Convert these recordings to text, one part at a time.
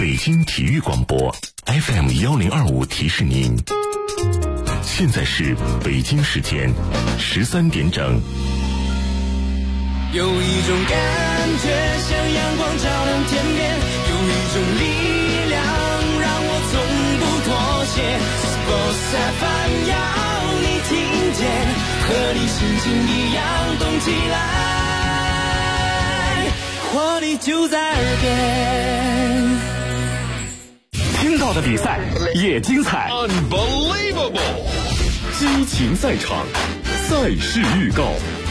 北京体育广播 FM1025提示您，现在是北京时间13点整。 有一种感觉像阳光照亮天边，有一种力量让我从不妥协。Sports FM 要你听见，和你心情一样动起来，活力就在耳边。 听到的比赛也精彩 Unbelievable 激情赛场，赛事预告。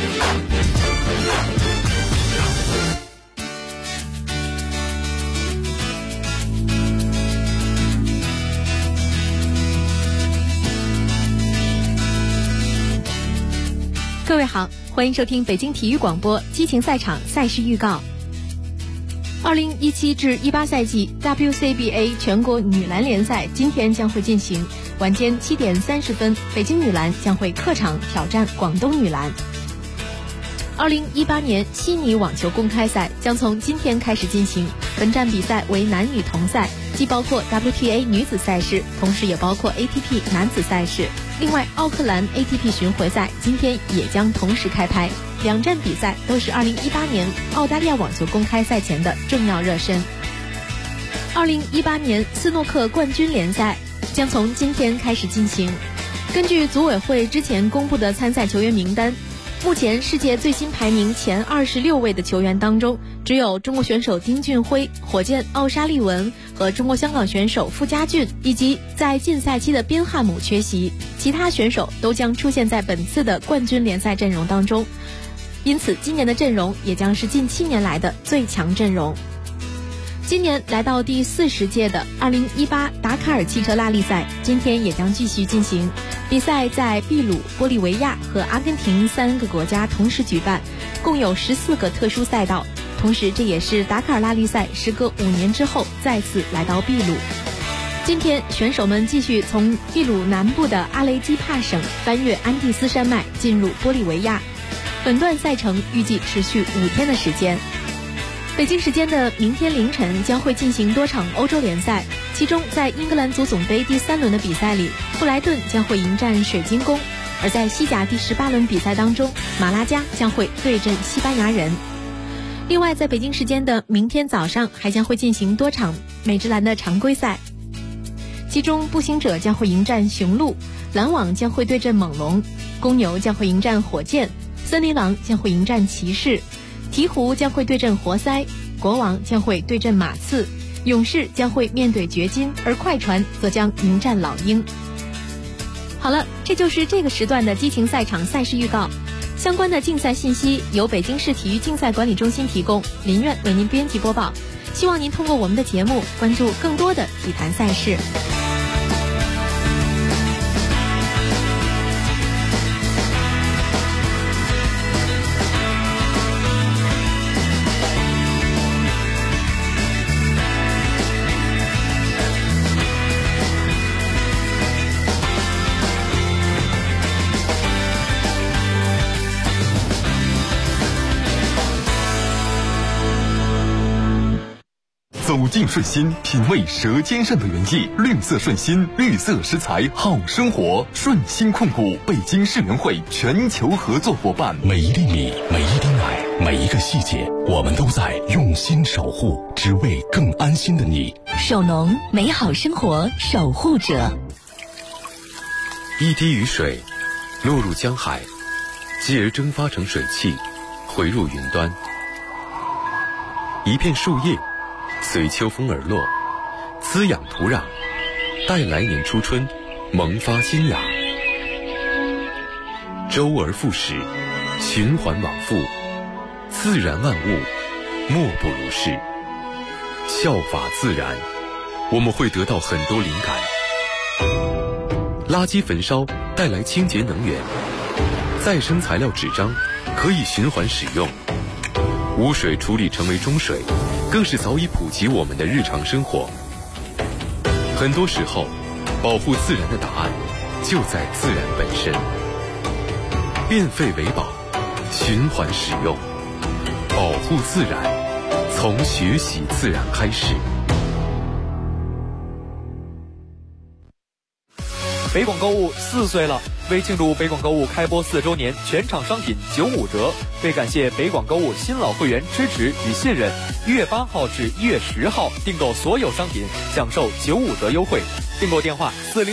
各位好，欢迎收听北京体育广播激情赛场赛事预告。2017至18赛季 WCBA 全国女篮联赛今天将会进行，晚间7点30分，北京女篮将会客场挑战广东女篮。2018年悉尼网球公开赛将从今天开始进行，本站比赛为男女同赛，既包括 WTA 女子赛事，同时也包括 ATP 男子赛事。另外，奥克兰 ATP 巡回赛今天也将同时开拍，两站比赛都是2018年澳大利亚网球公开赛前的重要热身。2018年斯诺克冠军联赛将从今天开始进行。根据组委会之前公布的参赛球员名单，目前世界最新排名前26位的球员当中，只有中国选手丁俊晖、火箭奥沙利文和中国香港选手傅家俊以及在禁赛期的边汉姆缺席，其他选手都将出现在本次的冠军联赛阵容当中，因此今年的阵容也将是近7年来的最强阵容。今年来到第40届的2018达喀尔汽车拉力赛今天也将继续进行，比赛在秘鲁、玻利维亚和阿根廷3个国家同时举办，共有14个特殊赛道，同时这也是达喀尔拉力赛时隔5年之后再次来到秘鲁。今天选手们继续从秘鲁南部的阿雷基帕省翻越安第斯山脉进入玻利维亚，本段赛程预计持续5天的时间。北京时间的明天凌晨将会进行多场欧洲联赛，其中在英格兰足总杯第3轮的比赛里，布莱顿将会迎战水晶宫，而在西甲第18轮比赛当中，马拉加将会对阵西班牙人。另外，在北京时间的明天早上还将会进行多场美职篮的常规赛，其中步行者将会迎战雄鹿，篮网将会对阵猛龙，公牛将会迎战火箭，森林狼将会迎战骑士，鹈鹕将会对阵活塞，国王将会对阵马刺，勇士将会面对掘金，而快船则将迎战老鹰。好了，这就是这个时段的激情赛场赛事预告。相关的竞赛信息由北京市体育竞赛管理中心提供，林苑为您编辑播报。希望您通过我们的节目关注更多的体坛赛事。 走进顺心，品味舌尖上的原意。绿色顺心，绿色食材好生活。顺心控股，北京市联会全球合作伙伴。 每一粒米，每一滴奶，每一个细节，我们都在用心守护，只为更安心的你。 首农，美好生活守护者。 一滴雨水落入江海，继而蒸发成水汽，回入云端。一片树叶随秋风而落，滋养土壤，待来年初春萌发新芽。周而复始，循环往复，自然万物莫不如是。效法自然，我们会得到很多灵感。垃圾焚烧带来清洁能源，再生材料纸张可以循环使用，污水处理成为中水，更是早已普及我们的日常生活。很多时候，保护自然的答案就在自然本身。变废为宝，循环使用，保护自然，从学习自然开始。 北广购物4岁了，为庆祝北广购物开播4周年，全场商品95折。为感谢北广购物新老会员支持与信任，1月8号至1月10号订购所有商品享受95折优惠。订购电话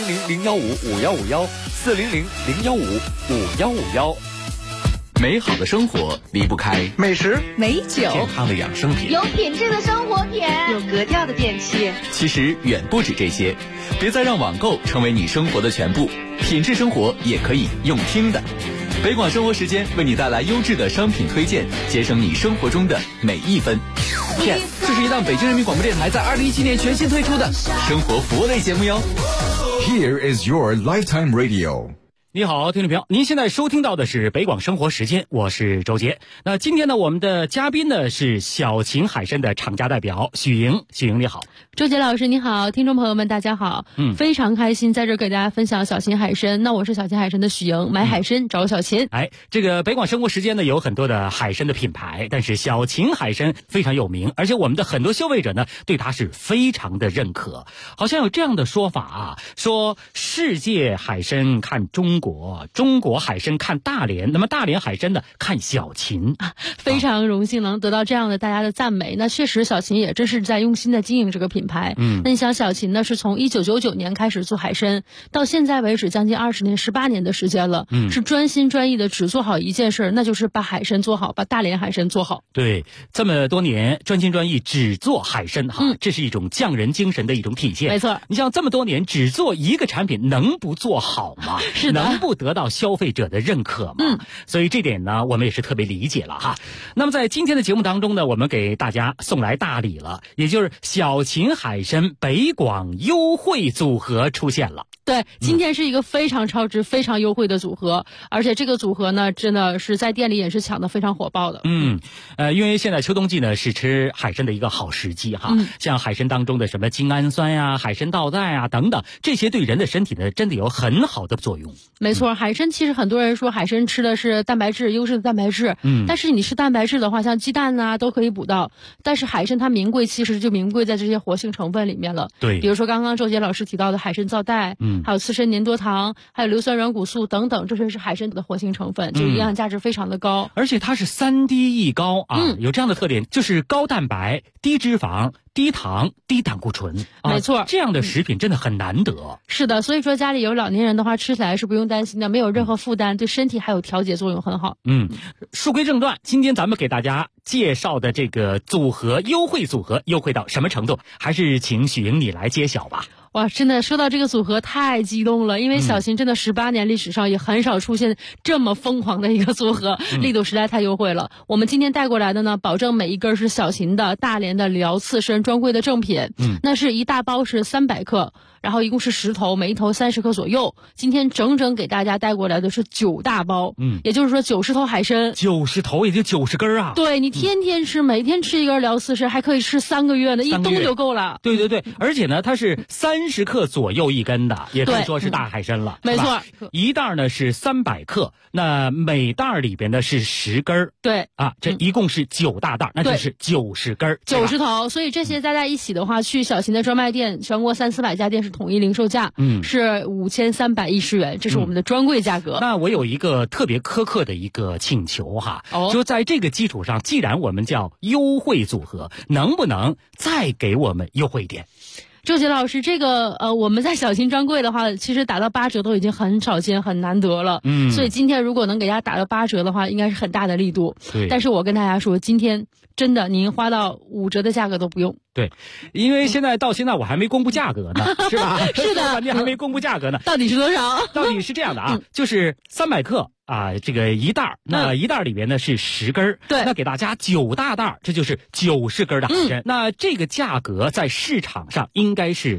400-015-5151，400-015-5151。 美好的生活离不开美食、 美酒、 健康的养生品， 有品质的生活品， 有格调的电器。 其实远不止这些，别再让网购成为你生活的全部，品质生活也可以用听的。北广生活时间为你带来优质的商品推荐，节省你生活中的每一分。这是一档北京人民广播电台在2017年全新推出的生活服务类节目哟。 Here is your lifetime radio。 你好，听众朋友，您现在收听到的是北广生活时间，我是周杰。那今天呢，我们的嘉宾呢是小秦海参的厂家代表许莹。许莹你好。 周杰老师你好，听众朋友们大家好。非常开心在这儿给大家分享小秦海参。那我是小秦海参的许莹，买海参找小秦。 这个北广生活时间呢有很多的海参的品牌，但是小秦海参非常有名，而且我们的很多消费者呢对它是非常的认可。好像有这样的说法啊，说世界海参看中国，中国海参看大连，那么大连海参呢看小秦。 非常荣幸能得到这样的大家的赞美。那确实小秦也真是在用心的经营这个品牌。那你想小秦呢是从1999年开始做海参，到现在为止将近20年18年的时间了。是专心专意的只做好一件事，那就是把海参做好，把大连海参做好。 对，这么多年专心专意只做海参这是一种匠人精神的一种体现。 没错， 你像这么多年只做一个产品，能不做好吗？ 是的， 能不得到消费者的认可吗？所以这点呢我们也是特别理解了哈。那么在今天的节目当中呢，我们给大家送来大礼了，也就是小秦海参北广优惠组合出现了。 对，今天是一个非常超值非常优惠的组合，而且这个组合呢真的是在店里也是抢得非常火爆的。 因为现在秋冬季呢是吃海参的一个好时机哈。像海参当中的什么精氨酸呀、海参皂苷啊等等，这些对人的身体呢真的有很好的作用。 没错，海参其实很多人说海参吃的是蛋白质，优质的蛋白质。但是你吃蛋白质的话，像鸡蛋啊都可以补到，但是海参它名贵其实就名贵在这些活性成分里面了。 对， 比如说刚刚周杰老师提到的海参皂苷，还有刺参粘多糖，还有硫酸软骨素等等，这些是海参的活性成分，就营养价值非常的高。 而且它是3低一高啊，有这样的特点，就是高蛋白、低脂肪、低糖、低胆固醇。 没错， 这样的食品真的很难得。 是的，所以说家里有老年人的话，吃起来是不用担心的，没有任何负担，对身体还有调节作用很好。 书归正传，今天咱们给大家介绍的这个组合优惠组合优惠到什么程度，还是请许莹你来揭晓吧。 哇，真的说到这个组合太激动了，因为小秦真的18年历史上也很少出现这么疯狂的一个组合，力度实在太优惠了。我们今天带过来的呢，保证每一根是小秦的大连的辽刺参专柜的正品。那是一大包是300克，然后一共是10头，每一头30克左右。今天整整给大家带过来的是9大包，也就是说90头海参，90 头也就90根啊。 对，你天天吃，每天吃一根辽刺参，还可以吃3个月呢，一冬就够了。 对对对，而且呢，它是30克左右一根的，也可以说是大海参了。 没错， 一袋呢是300克，那每袋里边呢是10根。 对啊， 这一共是9大袋，那就是90根 ，90头。所以这些加在一起的话，去小秦的专卖店，全国300-400家店是统一零售价，是5310元，这是我们的专柜价格。 那我有一个特别苛刻的一个请求哈，就在这个基础上，既然我们叫优惠组合，能不能再给我们优惠一点？ 周杰老师，这个我们在小秦专柜的话，其实打到8折都已经很少见很难得了。所以今天如果能给大家打到8折的话，应该是很大的力度。 对， 但是我跟大家说，今天真的您花到5折的价格都不用。 对，因为到现在我还没公布价格呢，是吧？ 是的， 你还没公布价格呢。 到底是多少？ 到底是这样的啊，就是300克啊，这个一袋，那一袋里边呢是10根， 对， 那给大家9大袋，这就是90根的海参。那这个价格在市场上应该是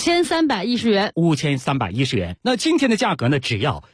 5310元 ，5310元。那今天的价格呢，只要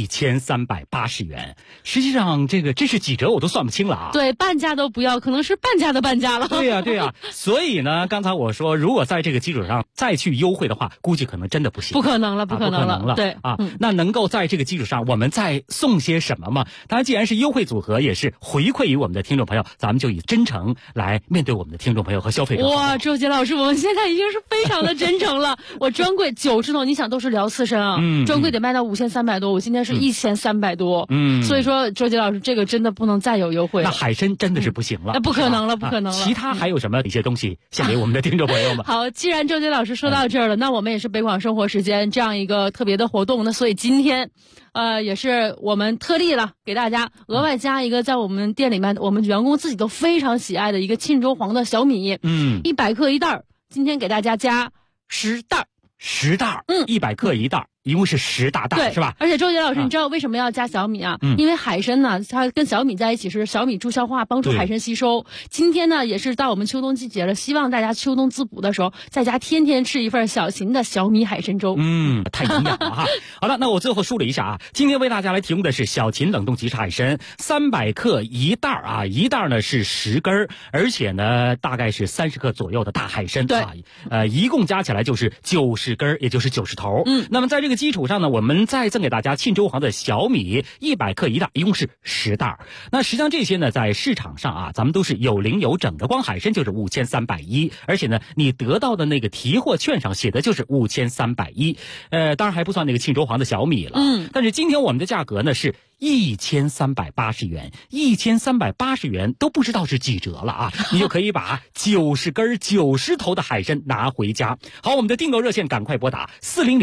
1380元。实际上这是几折我都算不清了啊。 对，半价都不要，可能是半价的半价了。 对呀，对呀。所以呢，刚才我说，如果在这个基础上再去优惠的话，估计可能真的不行。 不可能了，不可能了。 对啊，那能够在这个基础上，我们再送些些什么吗？当然，既然是优惠组合，也是回馈于我们的听众朋友，咱们就以真诚来面对我们的听众朋友和消费者。 哇，周杰老师，我们现在已经是非常的真诚了。我专柜90头，你想都是聊刺身啊，专柜得卖到5300多，我今天是1300多，所以说周杰老师这个真的不能再有优惠了。 那海参真的是不行了， 那不可能了，不可能了。 其他还有什么一些东西献给我们的听众朋友们？ 好，既然周杰老师说到这儿了，那我们也是北广生活时间这样一个特别的活动，那所以今天也是我们特例了，给大家额外加一个在我们店里面我们员工自己都非常喜爱的一个沁州黄的小米，100克一袋，今天给大家加10袋 ，10袋，100克一袋。一共是10大袋，是吧？ 而且周杰老师，你知道为什么要加小米啊？因为海参呢，它跟小米在一起是小米助消化，帮助海参吸收。今天呢，也是到我们秋冬季节了，希望大家秋冬滋补的时候，在家天天吃一份小秦的小米海参粥。 太营养了哈。好了，那我最后梳理一下啊，今天为大家来提供的是小秦冷冻即食海参，300克一袋啊，一袋呢是10根，而且呢大概是30克左右的大海参啊，一共加起来就是90根，也就是90头。那么在这个基础上呢，我们再赠给大家沁州黄的小米100克一袋，一共是10袋。那实际上这些呢，在市场上啊，咱们都是有零有整的，光海参就是5310，而且呢，你得到的那个提货券上写的就是5310，当然还不算那个沁州黄的小米了。但是今天我们的价格呢是1380元，1380元都不知道是几折了啊！你就可以把90根90头的海参拿回家。好，我们的订购热线赶快拨打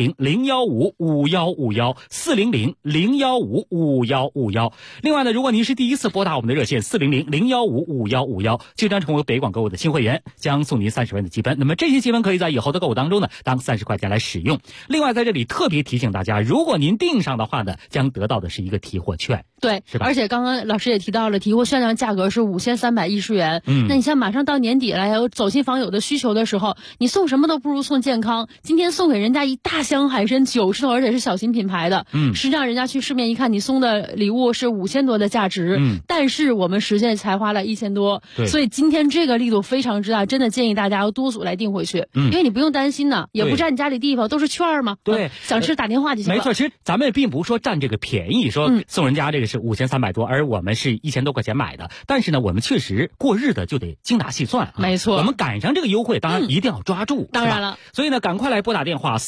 400-015-5151，400-015-5151。另外呢，如果您是第一次拨打我们的热线400-015-5151，就将成为北广购物的新会员，将送您30元的积分。那么这些积分可以在以后的购物当中呢，当30块钱来使用。另外在这里特别提醒大家，如果您订上的话呢，将得到的是一个提货券。 对， 是吧？ 而且刚刚老师也提到了，提货券的价格是5310元。那你像马上到年底了，有走亲访友的需求的时候，你送什么都不如送健康。今天送给人家一大箱海参90头，而且是小型品牌的。实际上人家去市面一看，你送的礼物是5000多的价值，但是我们实际才花了1000多。所以今天这个力度非常之大，真的建议大家要多组来订回去，因为你不用担心呢，也不占你家里地方，都是券嘛。 对， 想吃打电话就行了。 没错，其实咱们并不是说占这个便宜，说送人家这个是5300多，而我们是1000多块钱买的。但是呢，我们确实过日子就得精打细算啊。 没错， 我们赶上这个优惠，当然一定要抓住。 当然了， 所以呢，赶快来拨打电话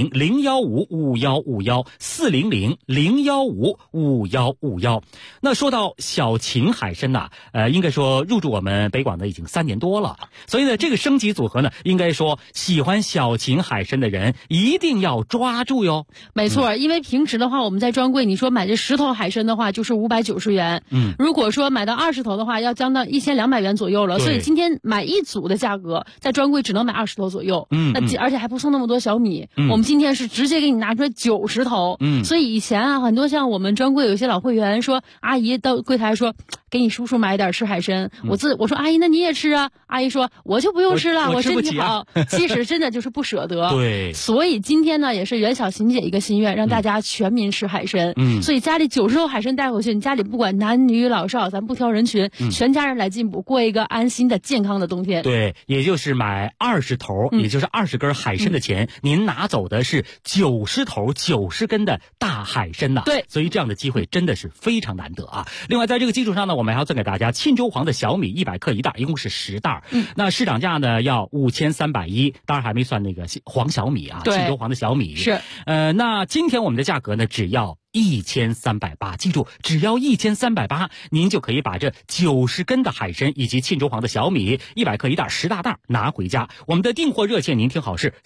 400-015-5151，400-015-5151。那说到小秦海参呐，应该说入驻我们北广的已经3年多了。所以呢，这个升级组合呢，应该说喜欢小秦海参的人一定要抓住哟。 没错，因为平时的话，我们在专柜你说买这10头海参的话，就是590元。如果说买到20头的话，要将到1200元左右了。所以今天买一组的价格，在专柜只能买20头左右。而且还不送那么多小米。我们今天是直接给你拿出来90头。所以以前啊，很多像我们专柜有一些老会员说，阿姨到柜台说，给你叔叔买点吃海参。我说阿姨，那你也吃啊？阿姨说我就不用吃了，我身体好。其实真的就是不舍得。 对。 所以今天呢，也是袁小琴姐一个心愿，让大家全民吃海参。所以家里90头海参带回去，你家里不管男女老少，咱不挑人群，全家人来进补，过一个安心的健康的冬天。 对，也就是买20头，也就是20根海参的钱，您拿走的是90头90根的大海参呐。 对， 所以这样的机会真的是非常难得啊。另外在这个基础上呢，我们还要赠给大家沁州黄的小米100克一袋，一共是10袋。那市场价呢要5310，当然还没算那个黄小米啊，沁州黄的小米是。 那今天我们的价格呢只要1380，记住，只要1380，您就可以把这90根的海参以及沁州黄的小米100克一袋10大袋拿回家。我们的订货热线您听好是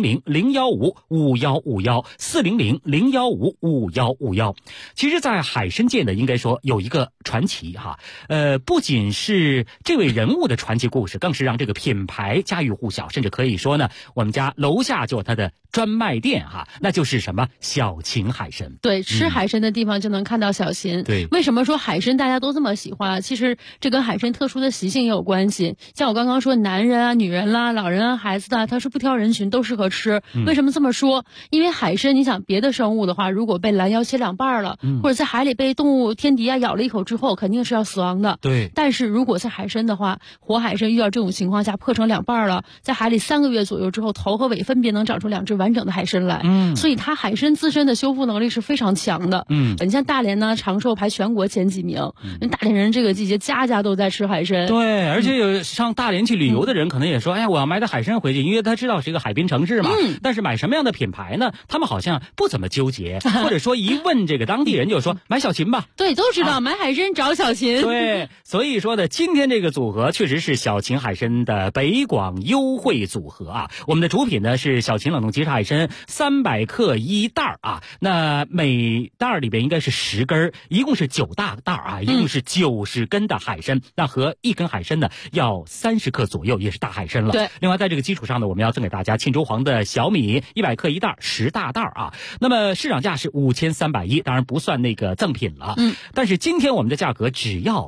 400-015-5151，400-015-5151。其实在海参界呢，应该说有一个传奇哈，不仅是这位人物的传奇故事，更是让这个品牌家喻户晓，甚至可以说呢，我们家楼下就有它的专卖店哈，那就是什么小秦海参。 对，吃海参的地方就能看到小秦。 对， 为什么说海参大家都这么喜欢？其实这跟海参特殊的习性也有关系。像我刚刚说，男人啊、女人啦、老人啊、孩子的，他是不挑人群，都适合吃。为什么这么说？因为海参，你想别的生物的话，如果被拦腰切2半了，或者在海里被动物天敌啊咬了一口之后，肯定是要死亡的。 对。 但是如果是海参的话，活海参遇到这种情况下破成2半了，在海里3个月左右之后，头和尾分别能长出2只完整的海参来。所以它海参自身的修复能力是非常强强的。你像大连呢，长寿排全国前几名。大连人这个季节家家都在吃海参。 对，而且有上大连去旅游的人可能也说，哎呀，我要买点海参回去，因为他知道是一个海滨城市嘛。但是买什么样的品牌呢？他们好像不怎么纠结，或者说一问这个当地人就说买小秦吧。 对，都知道买海参找小秦。 对，所以说呢，今天这个组合确实是小秦海参的北广优惠组合啊。我们的主品呢是小秦冷冻即食海参300克1袋啊，那每袋里边应该是10根，一共是9大袋啊，一共是90根的海参，那和1根海参呢要30克左右，也是大海参了。 对， 另外在这个基础上呢，我们要赠给大家沁州黄的小米100克1袋10大袋啊。那么市场价是5310，当然不算那个赠品了。但是今天我们的价格只要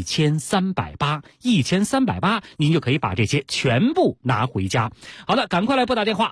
1380，1380，您就可以把这些全部拿回家。好了，赶快来拨打电话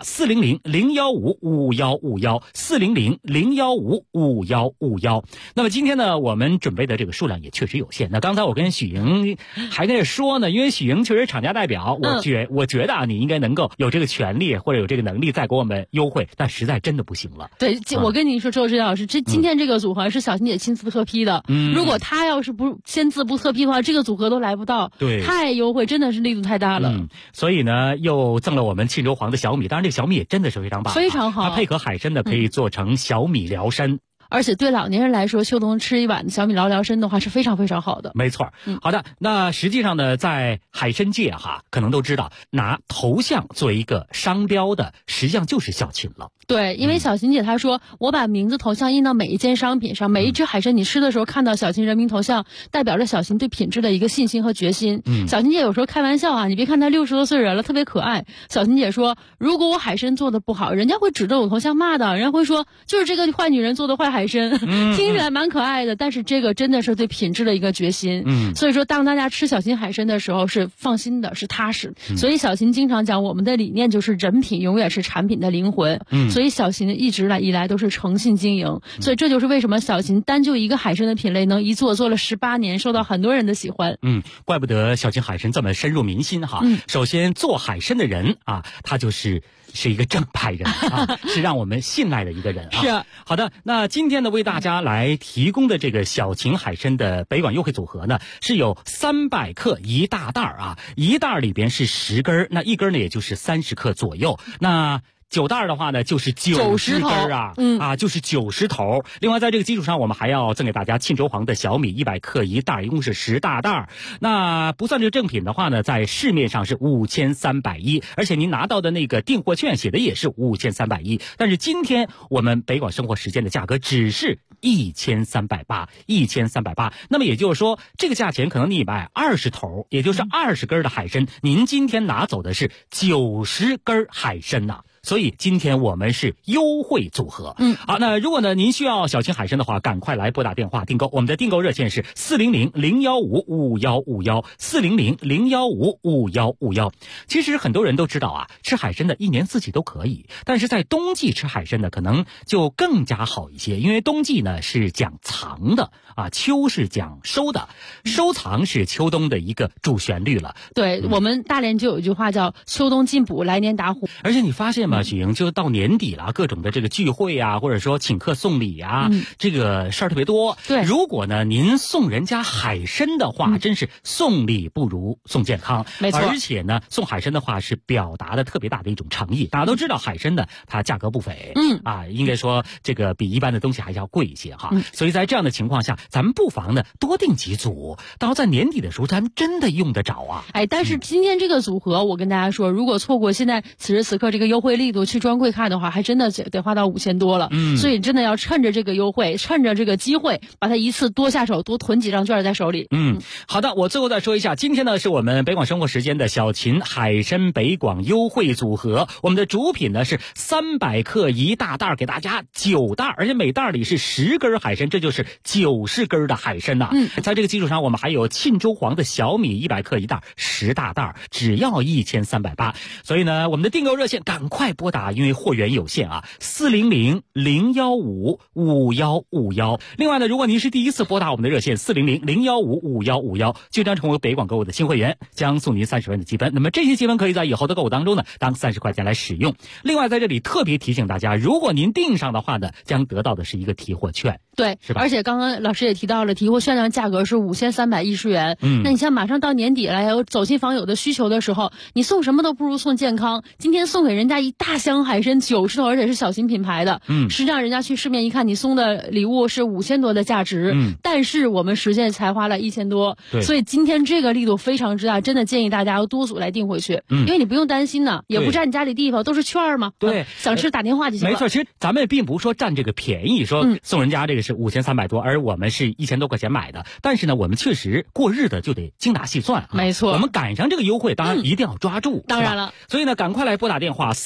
400-015-5151，400-015-5151。那么今天呢，我们准备的这个数量也确实有限。那刚才我跟许莹还在说呢，因为许莹确实是厂家代表，我觉得啊，你应该能够有这个权利或者有这个能力再给我们优惠，但实在真的不行了。 对，我跟你说，周指导老师，今天这个组合是小秦姐亲自特批的。如果她要是不签字不特批的话，这个组合都来不到。 对， 太优惠，真的是力度太大了。 所以呢，又赠了我们沁州黄的小米，当然这个小米也真的是非常棒， 非常好。 它配合海参的可以做成小米辽参。 而且对老年人来说，秋冬吃一碗小米辽参的话是非常非常好的。 没错。好的，那实际上呢，在海参界可能都知道，拿头像作为一个商标的，实际上就是小秦了。 对，因为小秦姐她说，我把名字头像印到每一件商品上，每一只海参你吃的时候看到小秦人民头像，代表着小秦对品质的一个信心和决心。小秦姐有时候开玩笑啊，你别看她60多岁人了，特别可爱。小秦姐说，如果我海参做的不好，人家会指着我头像骂的，人家会说就是这个坏女人做的坏海参，听起来蛮可爱的，但是这个真的是对品质的一个决心。所以说当大家吃小秦海参的时候是放心的，是踏实。所以小秦经常讲，我们的理念就是人品永远是产品的灵魂。所以小秦一直以来都是诚信经营，所以这就是为什么小秦单就一个海参的品类能一做了18年，受到很多人的喜欢。 怪不得小秦海参这么深入民心哈。首先做海参的人啊，他是一个正派人啊，是让我们信赖的一个人啊。 是。 好的，那今天呢，为大家来提供的这个小秦海参的北广优惠组合呢，是有300克1大袋啊，一袋里边是10根，那一根呢也就是30克左右。那9袋的话呢，就是90根啊，就是90头。另外，在这个基础上，我们还要赠给大家沁州黄的小米100克1袋，一共是10大袋。那不算这个正品的话呢，在市面上是5310，而且您拿到的那个订货券写的也是5310。但是今天我们北广生活时间的价格只是1380，1380。那么也就是说，这个价钱可能你买20头，也就是20根的海参，您今天拿走的是90根海参呐。所以今天我们是优惠组合。好，那如果呢您需要小秦海参的话，赶快来拨打电话订购。我们的订购热线是400-015-5151，400-015-5151。其实很多人都知道啊，吃海参的一年四季都可以，但是在冬季吃海参呢，可能就更加好一些，因为冬季呢是讲藏的啊，秋是讲收的，收藏是秋冬的一个主旋律了。 对，我们大连就有一句话叫秋冬进补，来年打虎。 而且你发现吗，许莹，就到年底了，各种的这个聚会啊，或者说请客送礼啊，这个事儿特别多。 对， 如果呢您送人家海参的话，真是送礼不如送健康。 没错， 而且呢送海参的话是表达的特别大的一种诚意。大家都知道海参呢它价格不菲，应该说这个比一般的东西还要贵一些哈。所以在这样的情况下，咱们不妨呢多订几组，到在年底的时候咱们真的用得着啊。 但是今天这个组合，我跟大家说，如果错过现在此时此刻这个优惠力度去专柜看的话，还真的得花到5000多了。所以真的要趁着这个优惠，趁着这个机会，把它一次多下手，多囤几张券在手里。 好的，我最后再说一下，今天呢是我们北广生活时间的小秦海参北广优惠组合，我们的主品呢是300克1大袋，给大家9袋，而且每袋里是10根海参，这就是90根的海参呐。在这个基础上，我们还有沁州黄的小米100克1袋 10大袋，只要1380。所以呢，我们的订购热线赶快拨打，因为货源有限啊，400-015-5151。另外呢，如果您是第一次拨打我们的热线400-015-5151，就将成为北广购物的新会员，将送您30元的积分。那么这些积分可以在以后的购物当中呢，当30块钱来使用。另外在这里特别提醒大家，如果您订上的话呢，将得到的是一个提货券。 对， 是吧？ 而且刚刚老师也提到了，提货券的价格是5310元。那你像马上到年底了，有走亲访友的需求的时候，你送什么都不如送健康。今天送给人家一大箱海参90头，而且是小型品牌的。实际上人家去市面一看，你送的礼物是5000多的价值。但是我们实现才花了1000多。所以今天这个力度非常之大，真的建议大家要多组来订回去。因为你不用担心呢，也不占你家里地方，都是券嘛。 对， 想吃打电话就行了。 没错，其实咱们并不是说占这个便宜，说送人家这个是5300多，而我们是1000多块钱买的。但是呢，我们确实过日子就得精打细算。 没错， 我们赶上这个优惠，当然一定要抓住。 当然了， 所以呢，赶快来拨打电话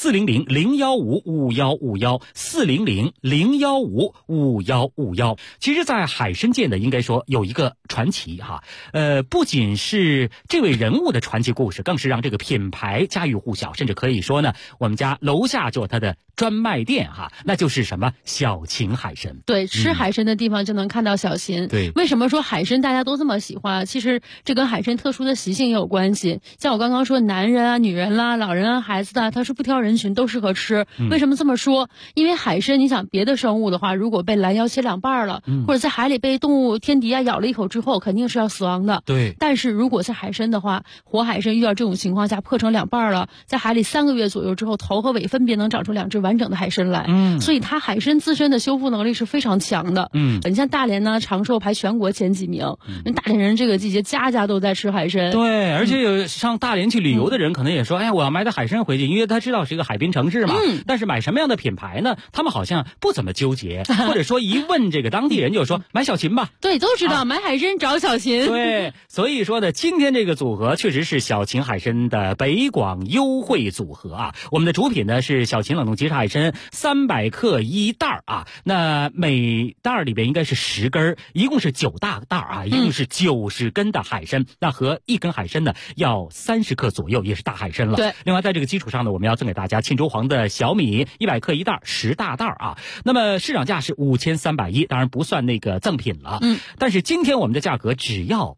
400-015-5151，400-015-5151。其实，在海参界呢，应该说有一个传奇哈，不仅是这位人物的传奇故事，更是让这个品牌家喻户晓，甚至可以说呢，我们家楼下就有它的专卖店哈，那就是什么小秦海参。 对，吃海参的地方就能看到小秦。 对， 为什么说海参大家都这么喜欢？其实这跟海参特殊的习性也有关系。像我刚刚说，男人啊、女人啦、老人啊、孩子的，它是不挑人群，都适合吃。为什么这么说？因为海参，你想别的生物的话，如果被拦腰切2半了，或者在海里被动物天敌啊咬了一口之后，肯定是要死亡的。 对。 但是如果是海参的话，活海参遇到这种情况下破成2半了，在海里3个月左右之后，头和尾分别能长出2只完整的海参来。所以它海参自身的修复能力是非常强的。你像大连呢，长寿排全国前几名。大连人这个季节家家都在吃海参。 对，而且有上大连去旅游的人可能也说，哎呀，我要买点海参回去，因为他知道是一个海滨城市嘛。但是买什么样的品牌呢？他们好像不怎么纠结，或者说一问这个当地人就说买小秦吧。 对，都知道买海参找小秦。 对，所以说呢，今天这个组合确实是小秦海参的北广优惠组合啊。我们的主品呢是小秦冷冻即食海参300克1袋啊，那每袋里边应该是10根，一共是9大袋啊，一共是90根的海参。那和1根海参呢要30克左右，也是大海参了。 对。 另外在这个基础上呢，我们要赠给大家沁州黄的小米100克1袋10大袋啊。那么市场价是5310，当然不算那个赠品了。但是今天我们的价格只要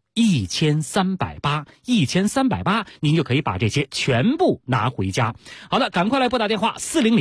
1380，1380，您就可以把这些全部拿回家。好的，赶快来拨打电话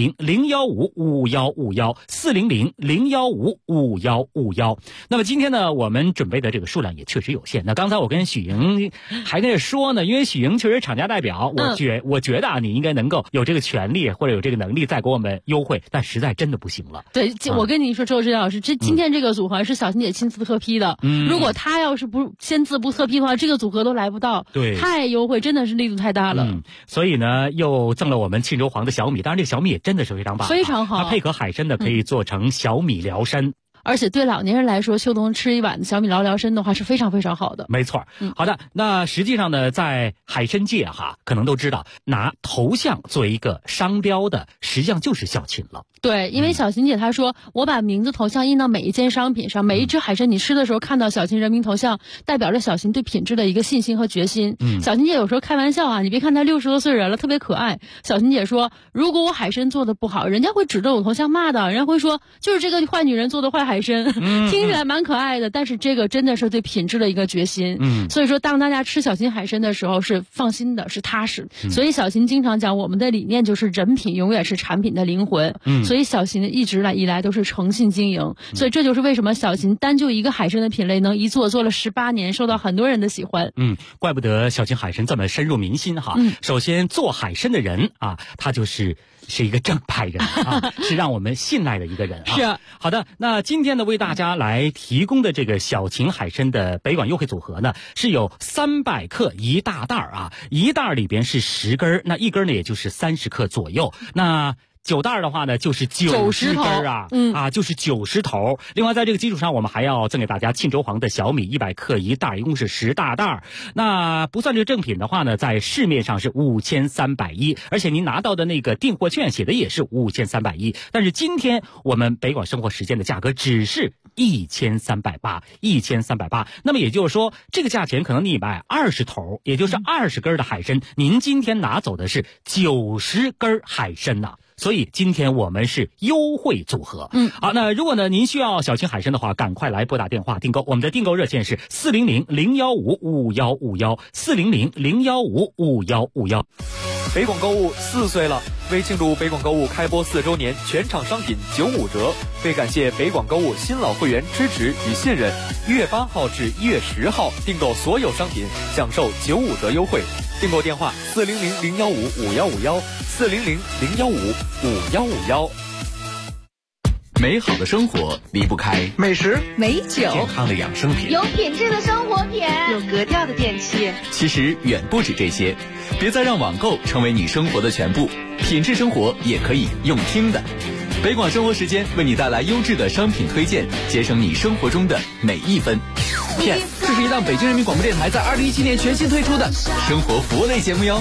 400-015-5151，400-015-5151。那么今天呢，我们准备的这个数量也确实有限。那刚才我跟许莹还在说呢，因为许莹确实厂家代表，我觉得啊，你应该能够有这个权利或者有这个能力再给我们优惠，但实在真的不行了。 对，我跟你说，周志老师，今天这个组合是小秦姐亲自特批的。如果她要是不签字不特批的话，这个组合都来不到。 对， 太优惠，真的是力度太大了。 所以呢，又赠了我们沁州黄的小米，当然这个小米也真的是非常棒， 非常好。 它配合海参呢，可以做成小米疗参。 而且对老年人来说，秋冬吃一碗小米疗参的话是非常非常好的。 没错。好的，那实际上呢，在海参界哈，可能都知道拿头像作为一个商标的，实际上就是小秦了。 对，因为小秦姐她说，我把名字头像印到每一件商品上，每一只海参你吃的时候看到小秦人名头像，代表着小秦对品质的一个信心和决心。小秦姐有时候开玩笑啊，你别看她60多岁人了，特别可爱。小秦姐说，如果我海参做的不好，人家会指着我头像骂的，人家会说就是这个坏女人做的坏海参。听起来蛮可爱的，但是这个真的是对品质的一个决心。所以说当大家吃小秦海参的时候是放心的，是踏实。所以小秦经常讲，我们的理念就是人品永远是产品的灵魂。所以小秦一直以来都是诚信经营。所以这就是为什么小秦单就一个海参的品类能一做了18年，受到很多人的喜欢。 怪不得小秦海参这么深入民心哈。首先做海参的人啊，他是一个正派人啊，是让我们信赖的一个人啊。 是。 好的，那今天呢，为大家来提供的这个小秦海参的北广优惠组合呢，是有300克1大袋啊，一袋里边是10根，那一根呢也就是30克左右。那9袋的话呢，就是90根啊，就是90头。另外，在这个基础上，我们还要赠给大家沁州黄的小米100克1袋，一共是10大袋。那不算这个正品的话呢，在市面上是5310，而且您拿到的那个订货券写的也是5310。但是今天我们北广生活时间的价格只是 1380，1380。那么也就是说，这个价钱可能你买20头，也就是20根的海参，您今天拿走的是90根海参呐。所以今天我们是优惠组合。好，那如果呢您需要小青海参的话，赶快来拨打电话订购。我们的订购热线是400-015-5151，400-015-5151。 北广购物4岁了，为庆祝北广购物开播4周年，全场商品95折。为感谢北广购物新老会员支持与信任，1月8号至1月10号订购所有商品享受95折优惠。订购电话400-015-5151，400-015-5151。 美好的生活离不开美食、美酒、 健康的养生品， 有品质的生活品， 有格调的电器。 其实远不止这些，别再让网购成为你生活的全部，品质生活也可以用听的。北广生活时间为你带来优质的商品推荐，节省你生活中的每一分。这是一档北京人民广播电台在2017年全新推出的生活服务类节目哟。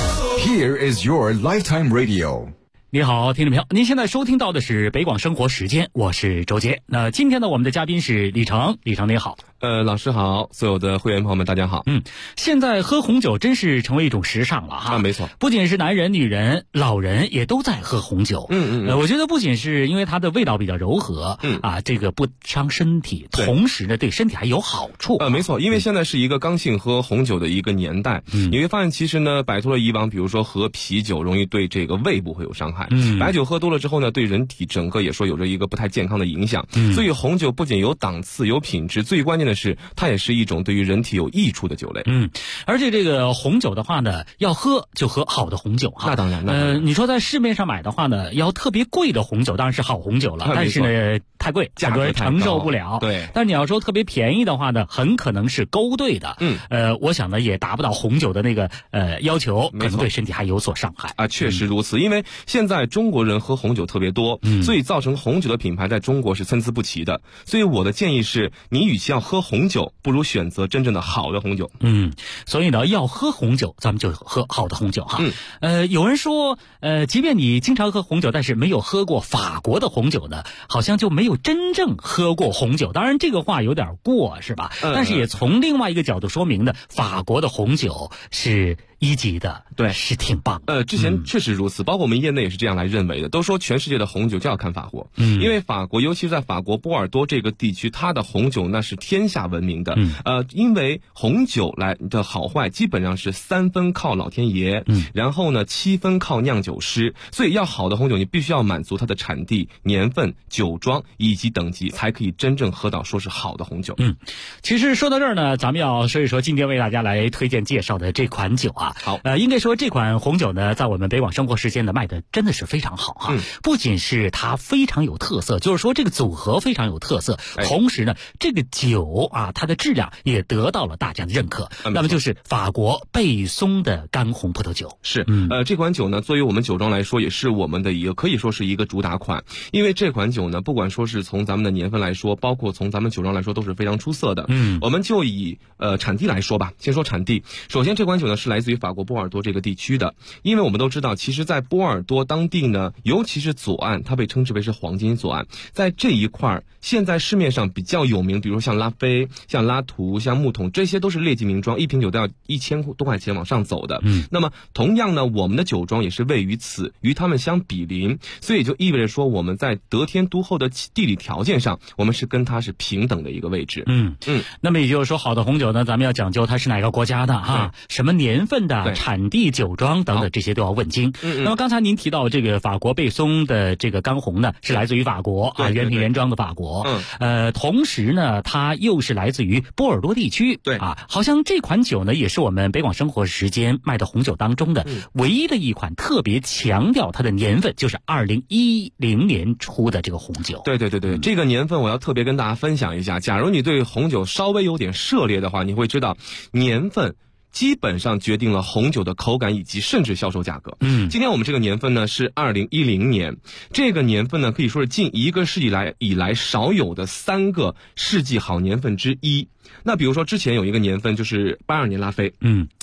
Here is your lifetime radio。 你好，听众朋友，您现在收听到的是北广生活时间，我是周杰。那今天呢，我们的嘉宾是李成，李成您好。 老师好，所有的会员朋友们大家好。 现在喝红酒真是成为一种时尚了哈。 没错， 不仅是男人、女人、老人也都在喝红酒。我觉得不仅是因为它的味道比较柔和，这个不伤身体，同时呢对身体还有好处。 没错，因为现在是一个刚性喝红酒的一个年代，你会发现其实呢摆脱了以往比如说喝啤酒容易对这个胃部会有伤害，白酒喝多了之后呢对人体整个也说有着一个不太健康的影响，所以红酒不仅有档次有品质，最关键的是它也是一种对于人体有益处的酒类。 而且这个红酒的话呢，要喝就喝好的红酒哈。 那当然， 你说在市面上买的话呢，要特别贵的红酒当然是好红酒了，但是呢太贵，很多人承受不了。 对， 但是你要说特别便宜的话呢，很可能是勾兑的。我想呢也达不到红酒的那个要求，可能对身体还有所伤害。 确实如此，因为现在中国人喝红酒特别多，所以造成红酒的品牌在中国是参差不齐的。所以我的建议是，你与其要喝红酒，不如选择真正的好的红酒。 所以呢，要喝红酒，咱们就喝好的红酒哈。有人说，即便你经常喝红酒，但是没有喝过法国的红酒呢，好像就没有真正喝过红酒。当然，这个话有点过，是吧？但是也从另外一个角度说明呢，法国的红酒是1级的， 对， 是挺棒。 之前确实如此，包括我们业内也是这样来认为的，都说全世界的红酒就要看法国，因为法国，尤其是在法国波尔多这个地区，它的红酒那是天下闻名的。因为红酒来的好坏基本上是3分靠老天爷，然后呢7分靠酿酒师，所以要好的红酒，你必须要满足它的产地、年份、酒庄以及等级，才可以真正喝到说是好的红酒。 其实说到这儿呢，咱们要说一说今天为大家来推荐介绍的这款酒啊。 好， 应该说这款红酒呢，在我们北广生活时间呢卖的真的是非常好哈。不仅是它非常有特色，就是说这个组合非常有特色，同时呢，这个酒啊，它的质量也得到了大家的认可。那么就是法国贝松的干红葡萄酒。 是，这款酒呢，作为我们酒庄来说，也是我们的一个可以说是一个主打款。因为这款酒呢，不管说是从咱们的年份来说，包括从咱们酒庄来说，都是非常出色的。我们就以产地来说吧，先说产地。首先，这款酒呢是来自于法国波尔多这个地区的，因为我们都知道，其实在波尔多当地呢，尤其是左岸，它被称之为是黄金左岸，在这一块现在市面上比较有名，比如说像拉菲、像拉图、像木桶，这些都是列级名庄，一瓶酒都要1000多块钱往上走的。那么同样呢，我们的酒庄也是位于此，与他们相比邻，所以就意味着说，我们在得天独厚的地理条件上，我们是跟它是平等的一个位置。 那么也就是说，好的红酒呢，咱们要讲究它是哪个国家的哈，什么年份的、产地、酒庄等等，这些都要问清。那么刚才您提到这个法国贝松的这个干红呢，是来自于法国啊，原瓶原装的法国。同时呢，它又是来自于波尔多地区。好像这款酒呢，也是我们北广生活时间卖的红酒当中的唯一的一款特别强调它的年份，就是2010年出的这个红酒。 对，这个年份我要特别跟大家分享一下。假如你对红酒稍微有点涉猎的话，你会知道年份基本上决定了红酒的口感以及甚至销售价格。今天我们这个年份呢是2010年，这个年份呢可以说是近1个世纪以来少有的3个世纪好年份之一。那比如说之前有一个年份就是82年拉菲，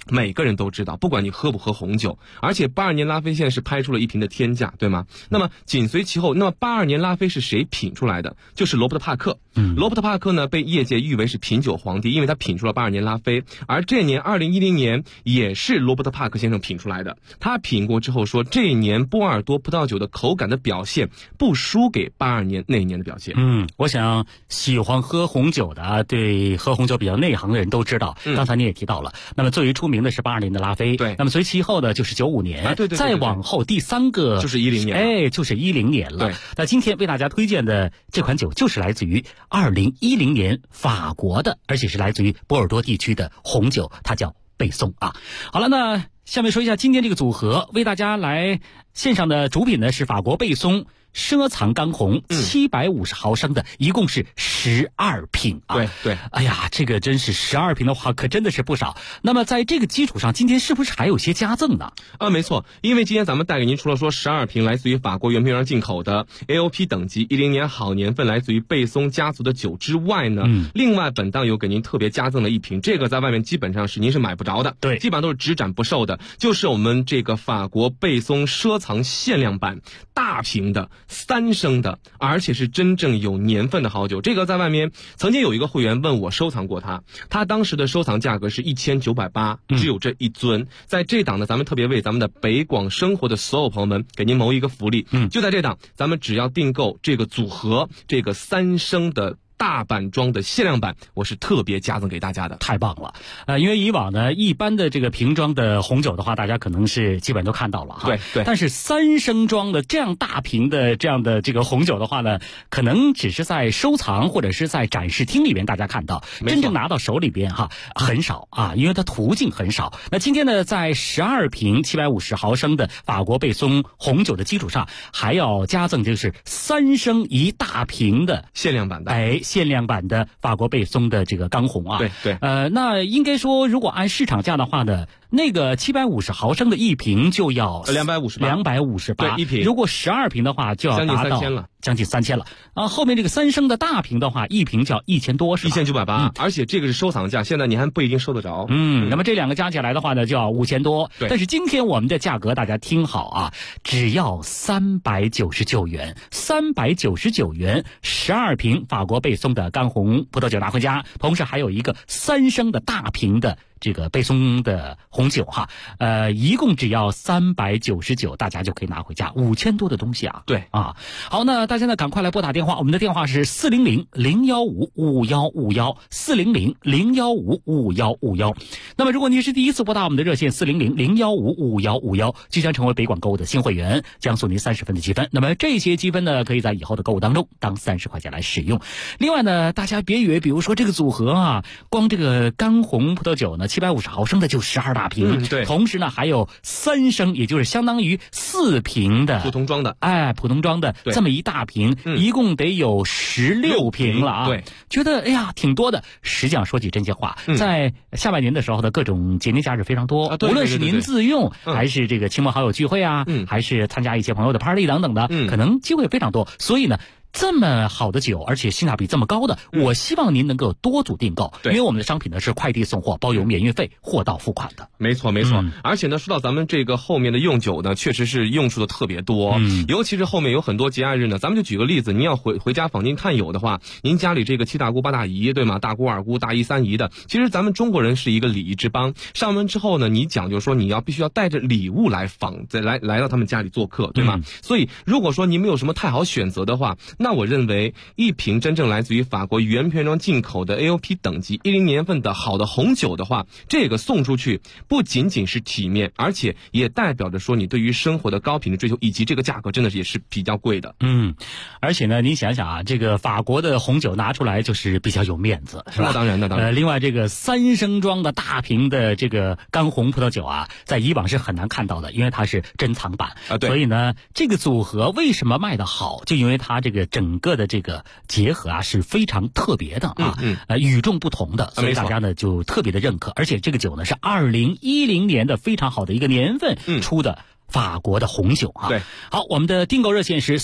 每个人都知道，不管你喝不喝红酒，而且82年拉菲现在是拍出了一瓶的天价，对吗？那么紧随其后，那么82年拉菲是谁品出来的？就是罗伯特帕克。罗伯特帕克呢，被业界誉为是品酒皇帝，因为他品出了82年拉菲，而这年2010年也是罗伯特帕克先生品出来的。他品过之后说，这一年波尔多葡萄酒的口感的表现不输给82年那一年的表现。 我想喜欢喝红酒的，对喝红酒比较内行的人都知道。刚才你也提到了，那么最为出名的是82年的拉菲， 对。 那么随其后的就是95年， 对， 再往后第3个就是10年， 就是10年了。 对。 那今天为大家推荐的这款酒就是来自于2010年法国的，而且是来自于波尔多地区的红酒，它叫贝松啊。好了，那下面说一下今天这个组合，为大家来线上的主品呢是法国贝松赊藏干红750毫升的，一共是12瓶啊。 对。 哎呀，这个真是12瓶的话，可真的是不少。那么在这个基础上，今天是不是还有些加赠呢？ 没错，因为今天咱们带给您除了说12瓶来自于法国原瓶上进口的 AOP 等级10年好年份来自于贝松家族的酒之外呢，另外本档有给您特别加赠了一瓶，这个在外面基本上是您是买不着的， 对， 基本上都是只展不售的，就是我们这个法国贝松赊藏限量版大瓶的3升的，而且是真正有年份的好酒。这个在外面曾经有一个会员问我收藏过他当时的收藏价格是1980，只有这一尊。在这档呢，咱们特别为咱们的北广生活的所有朋友们给您谋一个福利，就在这档，咱们只要订购这个组合，这个3升的大版装的限量版，我是特别加赠给大家的。 太棒了。因为以往呢，一般的这个瓶装的红酒的话，大家可能是基本都看到了哈。 对。 但是3升装的这样大瓶的这样的这个红酒的话呢，可能只是在收藏或者是在展示厅里边大家看到，真正拿到手里边哈很少啊，因为它途径很少。那今天呢，在12瓶750毫升的法国贝松红酒的基础上，还要加赠就是3升一大瓶的限量版的。 限量版的法国贝松的这个干红啊。 对。 那应该说，如果按市场价的话呢，那个750毫升的一瓶就要258， 对，一瓶。 如果12瓶的话，就要达到将近3000了啊。后面这个3升的大瓶的话，一瓶就要1000多，是吧 ？1980，而且这个是收藏价，现在你还不一定收得着。 那么这两个加起来的话呢，就要5000多。 对。 但是今天我们的价格大家听好啊，只要399元，399元，12瓶法国贝松的干红葡萄酒拿回家，同时还有一个3升的大瓶的这个贝松的红酒哈，一共只要399，大家就可以拿回家，5000多的东西啊。 对啊，好，那大家呢赶快来拨打电话，我们的电话是400-015-5151，400-015-5151。那么如果您是第一次拨打我们的热线400-015-5151，即将成为北广购物的新会员，将送您30分的积分。那么这些积分呢，可以在以后的购物当中当30块钱来使用。另外呢，大家别以为比如说这个组合啊，光这个干红葡萄酒呢750毫升的就12大瓶， 对。 同时呢还有3升，也就是相当于4瓶的普通装的， 普通装的这么一大瓶，一共得有16瓶了啊。 对， 觉得哎呀挺多的。实际上说句真心话，在下半年的时候的各种节年假日非常多，无论是您自用还是这个亲朋好友聚会啊，还是参加一些朋友的 party 等等的，可能机会非常多。所以呢，这么好的酒，而且性价比这么高的，我希望您能够多组订购，因为我们的商品呢是快递送货，包邮免运费，货到付款的。 没错。而且呢，说到咱们这个后面的用酒呢，确实是用处的特别多，尤其是后面有很多节假日呢，咱们就举个例子，您要回家坊间看友的话，您家里这个7大姑8大姨，对吗？大姑二姑大姨三姨的，其实咱们中国人是一个礼仪之邦，上门之后呢，你讲究说你必须要带着礼物来来到他们家里做客，对吗？所以如果说您没有什么太好选择的话，那我认为一瓶真正来自于法国原瓶装进口的 AOP 等级10年份的好的红酒的话，这个送出去不仅仅是体面，而且也代表着说你对于生活的高品质追求，以及这个价格真的也是比较贵的。 而且呢，您想想啊，这个法国的红酒拿出来就是比较有面子，是吧？ 那当然。 另外这个3升装的大瓶的这个干红葡萄酒啊，在以往是很难看到的，因为它是珍藏版啊。对。 所以呢，这个组合为什么卖得好，就因为它这个整个的这个结合啊是非常特别的啊，与众不同的，所以大家呢就特别的认可。而且这个酒呢是2010年的非常好的一个年份出的法国的红酒啊。 对， 好，我们的订购热线是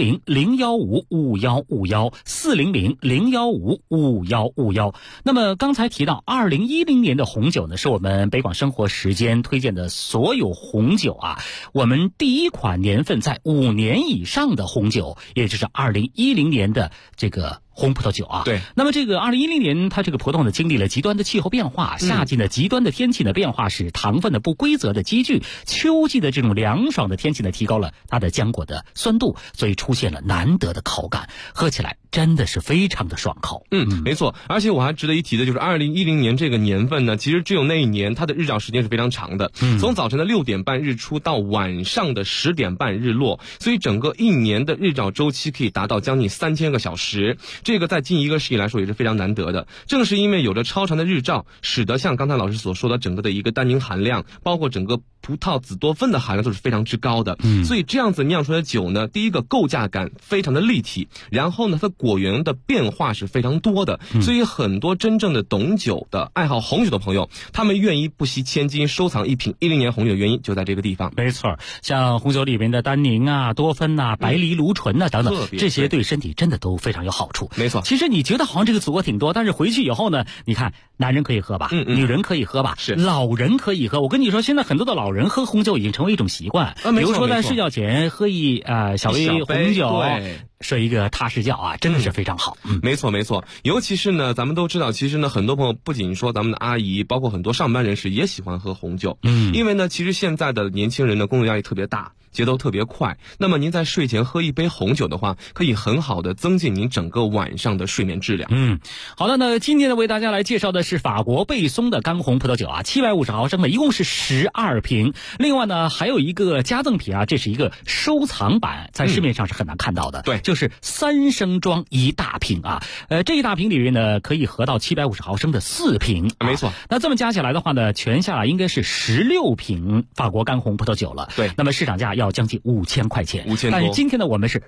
400-015-5151，400-015-5151。那么刚才提到2010年的红酒呢，是我们北广生活时间推荐的所有红酒啊，我们第一款年份在5年以上的红酒，也就是2010年的这个红葡萄酒啊。 对， 那么这个2010年它这个葡萄呢经历了极端的气候变化，夏季呢极端的天气的变化使糖分的不规则的积聚，秋季的这种凉爽的天气呢提高了它的浆果的酸度，所以出现了难得的口感，喝起来真的是非常的爽口。 没错，而且我还值得一提的就是2010年这个年份呢，其实只有那一年它的日照时间是非常长的，从早晨的6点半日出到晚上的10点半日落，所以整个一年的日照周期可以达到将近3000个小时，这个在近1个世纪来说也是非常难得的。正是因为有着超长的日照，使得像刚才老师所说的整个的一个单宁含量，包括整个葡萄紫多酚的含量都是非常之高的，所以这样子酿出来的酒呢，第一个构架感非常的立体，然后呢它果园的变化是非常多的，所以很多真正的懂酒的爱好红酒的朋友，他们愿意不惜千金收藏一瓶10年红酒的原因就在这个地方。 没错，像红酒里面的单宁啊、多酚啊、白藜芦醇啊等等，这些对身体真的都非常有好处。 没错， 其实你觉得好像这个组合挺多，但是回去以后呢，你看男人可以喝吧，女人可以喝吧， 是老人可以喝。我跟你说，现在很多的老人喝红酒已经成为一种习惯，比如说在睡觉前喝小杯红酒，睡一个踏实觉啊，真的是非常好。 没错没错，尤其是呢，咱们都知道，其实呢，很多朋友不仅说咱们的阿姨，包括很多上班人士也喜欢喝红酒，因为呢，其实现在的年轻人的工作压力特别大，节奏特别快，那么您在睡前喝一杯红酒的话，可以很好的增进您整个晚上的睡眠质量。 好的，那今天呢为大家来介绍的是法国贝松的干红葡萄酒啊，750毫升的，一共是12瓶。另外呢还有一个加赠品啊，这是一个收藏版，在市面上是很难看到的， 对， 就是3升装一大瓶啊，这一大瓶里面呢可以合到750毫升的4瓶， 没错。 那这么加起来的话呢，全下来应该是16瓶法国干红葡萄酒了。 对， 那么市场价要将近5000块钱 ，5000多。 但是今天呢我们是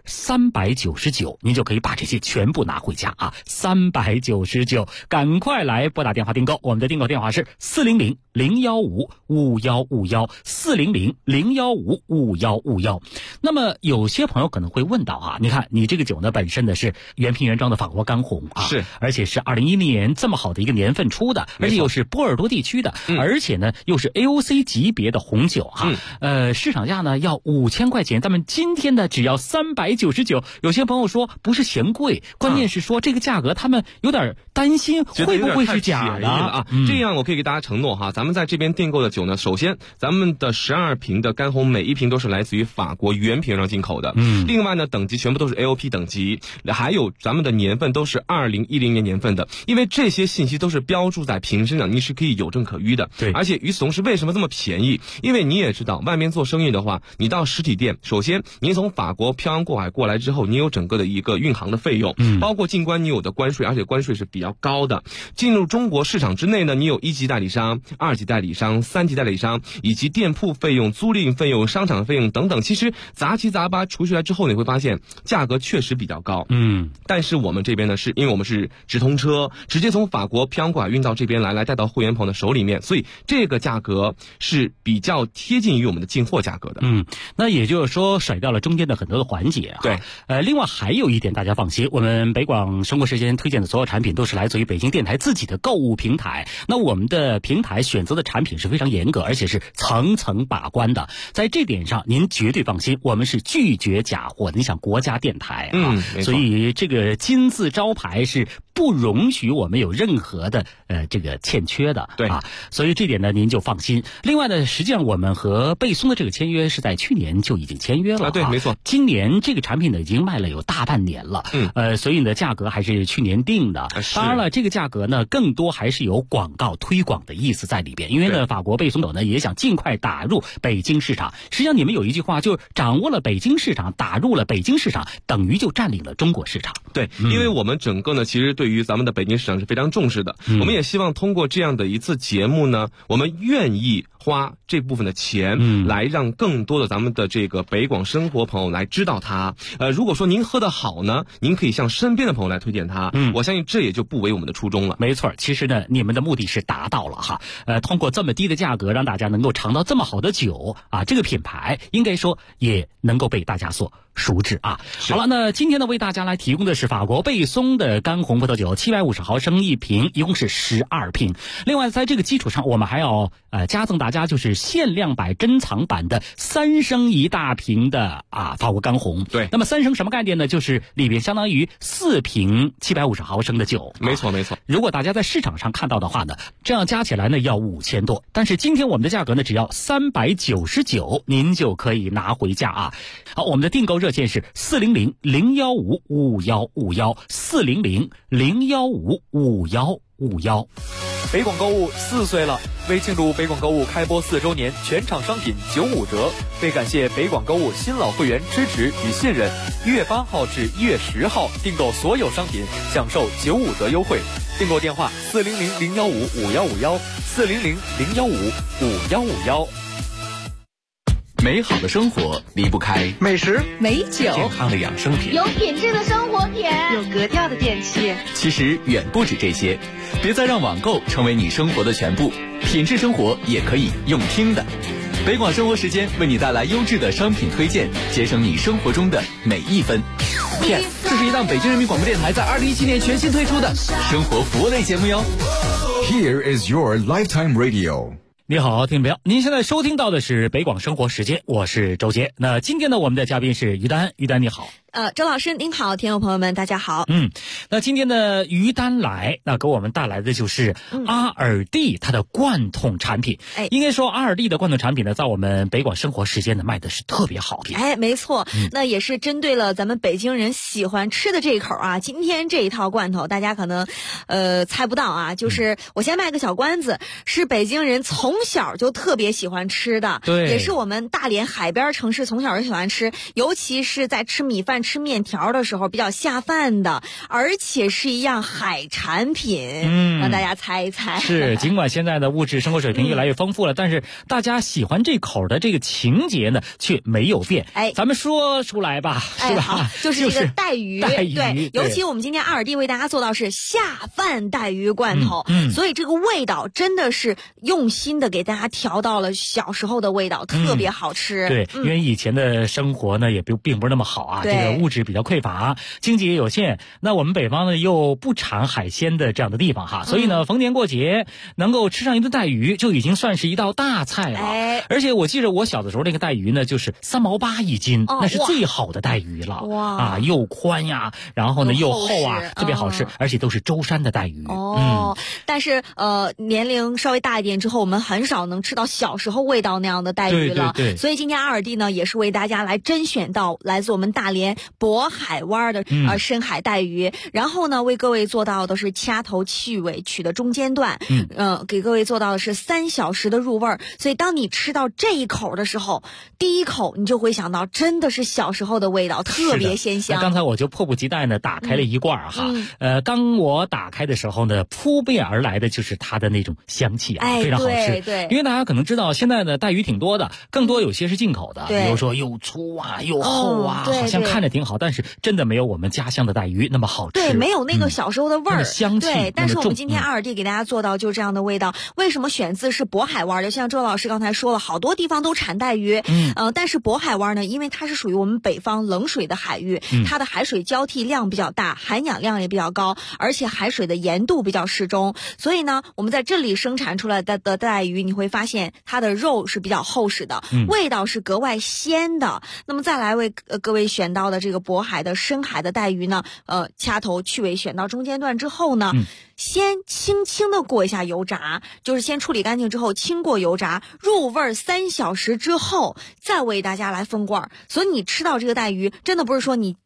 399，您就可以把这些全部拿回家啊，399，赶快来拨打电话订购，我们的订购电话是400-015-5151，400-015-5151。那么有些朋友可能会问到啊，你看你这个酒呢本身的是原瓶原装的法国干红啊， 是， 而且是2010年这么好的一个年份出的，而且又是波尔多地区的，而且呢又是 AOC 级别的红酒啊，市场价呢要5000块钱，咱们今天呢只要399。有些朋友说不是嫌贵，关键是说这个价格他们有点担心会不会是假的啊。这样我可以给大家承诺哈，咱们在这边订购的酒呢，首先咱们的12瓶的干红每一瓶都是来自于法国原瓶上进口的，另外呢等级全部都是 AOP 等级，还有咱们的年份都是2010年年份的，因为这些信息都是标注在瓶身上，你是可以有证可依的。 对， 而且与此同时为什么这么便宜？因为你也知道外面做生意的话，你到实体店，首先您从法国漂洋过海过来之后，你有整个的一个运航的费用，包括进关你有的关税，而且关税是比较高的。进入中国市场之内呢，你有1级代理商、2级代理商、3级代理商，以及店铺费用、租赁费用、商场费用等等，其实杂七杂八除下来之后，你会发现价格确实比较高。但是我们这边呢，是因为我们是直通车，直接从法国漂洋过海运到这边来带到会员朋友的手里面，所以这个价格是比较贴近于我们的进货价格的。 那也就是说甩掉了中间的很多的环节啊。 对， 另外还有一点大家放心，我们北广生活时间推荐的所有产品都是来自于北京电台自己的购物平台，那我们的平台选择的产品是非常严格，而且是层层把关的，在这点上您绝对放心，我们是拒绝假货的。你想国家电台啊，所以这个金字招牌是不容许我们有任何的这个欠缺的。 对啊，所以这点呢您就放心。另外呢，实际上我们和贝松的这个签约是在去年就已经签约了。 对，没错。 今年这个产品呢已经卖了有大半年了。所以呢价格还是去年定的。当然了，这个价格呢更多还是有广告推广的意思在里边，因为呢法国贝松酒呢也想尽快打入北京市场。实际上你们有一句话，就是掌握了北京市场，打入了北京市场，等于就占领了中国市场。 对，因为我们整个呢其实对于咱们的北京市场是非常重视的。我们也希望通过这样的一次节目呢，我们愿意花这部分的钱，来让更多的咱们的这个北广生活朋友来知道它。如果说您喝得好呢，您可以向身边的朋友来推荐它。我相信这也就不违我们的初衷了。 没错，其实呢，你们的目的是达到了哈。通过这么低的价格，让大家能够尝到这么好的酒啊，这个品牌应该说也能够被大家所熟知啊。好了，那今天呢，为大家来提供的是法国贝松的干红葡萄酒，750毫升一瓶，一共是12瓶。另外，在这个基础上，我们还要加赠大家就是限量版珍藏版的3升一大瓶的法国干红。 对， 那么3升什么概念呢？就是里边相当于4瓶750毫升的酒。 没错没错。 如果大家在市场上看到的话呢，这样加起来呢要5000多，但是今天我们的价格呢只要399，您就可以拿回家啊。好，我们的订购热线是400-015-5151，400-015-5151。 北广购物4岁了，为庆祝北广购物开播4周年，全场商品95折。为感谢北广购物新老会员支持与信任，1月8号至1月10号订购所有商品享受95折优惠。订购电话400-015-5151，400-015-5151。 美好的生活离不开美食、美酒、 健康的养生品、 有品质的生活品、有格调的电器。 其实远不止这些，别再让网购成为你生活的全部，品质生活也可以用听的。北广生活时间为你带来优质的商品推荐，节省你生活中的每一分。片，这是一档北京人民广播电台在2017年全新推出的生活服务类节目哟。 Here is your lifetime radio。 你好，听众朋友，您现在收听到的是北广生活时间，我是周杰。那今天呢，我们的嘉宾是于丹，于丹你好。 周老师您好，听众朋友们大家好。 那今天的于丹来，那给我们带来的就是阿尔蒂它的罐头产品。应该说阿尔蒂的罐头产品呢，在我们北广生活时间呢卖的是特别好的。 没错，那也是针对了咱们北京人喜欢吃的这一口啊。今天这一套罐头，大家可能猜不到啊，就是我先卖个小关子，是北京人从小就特别喜欢吃的， 对， 也是我们大连海边城市从小就喜欢吃，尤其是在吃米饭、吃面条的时候比较下饭的，而且是一样海产品。让大家猜一猜。 是，尽管现在的物质生活水平越来越丰富了，但是大家喜欢这口的这个情节呢却没有变。咱们说出来吧，是吧？ 好，就是这个带鱼。 对， 尤其我们今天阿尔蒂为大家做到是下饭带鱼罐头，所以这个味道真的是用心的给大家调到了小时候的味道，特别好吃。 对，因为以前的生活呢也并不是那么好啊，这个物质比较匮乏，经济也有限。那我们北方呢又不产海鲜的这样的地方哈，所以呢逢年过节能够吃上一顿带鱼就已经算是一道大菜了。而且我记得我小的时候那个带鱼呢就是3毛8一斤，那是最好的带鱼了。哇，又宽呀，然后呢又厚啊，特别好吃，而且都是舟山的带鱼。 但是年龄稍微大一点之后，我们很少能吃到小时候味道那样的带鱼了。 对， 所以今天阿尔蒂呢也是为大家来甄选到来自我们大连渤海湾的深海带鱼，然后呢为各位做到的是掐头去尾取的中间段，给各位做到的是3小时的入味儿。所以当你吃到这一口的时候，第一口你就会想到真的是小时候的味道，特别鲜香。 刚才我就迫不及待呢打开了一罐哈，当我打开的时候呢，扑面而来的就是它的那种香气啊，非常好吃。 对， 因为大家可能知道现在的带鱼挺多的，更多有些是进口的，比如说又粗啊又厚啊，好像看着挺好，但是真的没有我们家乡的带鱼那么好吃。 对，没有那个小时候的味儿， 香气。 对，但是我们今天阿尔蒂给大家做到就是这样的味道。为什么选自是渤海湾？就像周老师刚才说了，好多地方都产带鱼，但是渤海湾呢，因为它是属于我们北方冷水的海域，它的海水交替量比较大，含氧量也比较高，而且海水的盐度比较适中，所以呢，我们在这里生产出来的带鱼，你会发现它的肉是比较厚实的，味道是格外鲜的。那么再来为各位选到的这个渤海的深海的带鱼呢，掐头去尾选到中间段之后呢，先轻轻的过一下油炸，就是先处理干净之后轻过油炸，入味3小时之后再为大家来封罐。所以你吃到这个带鱼，真的不是说你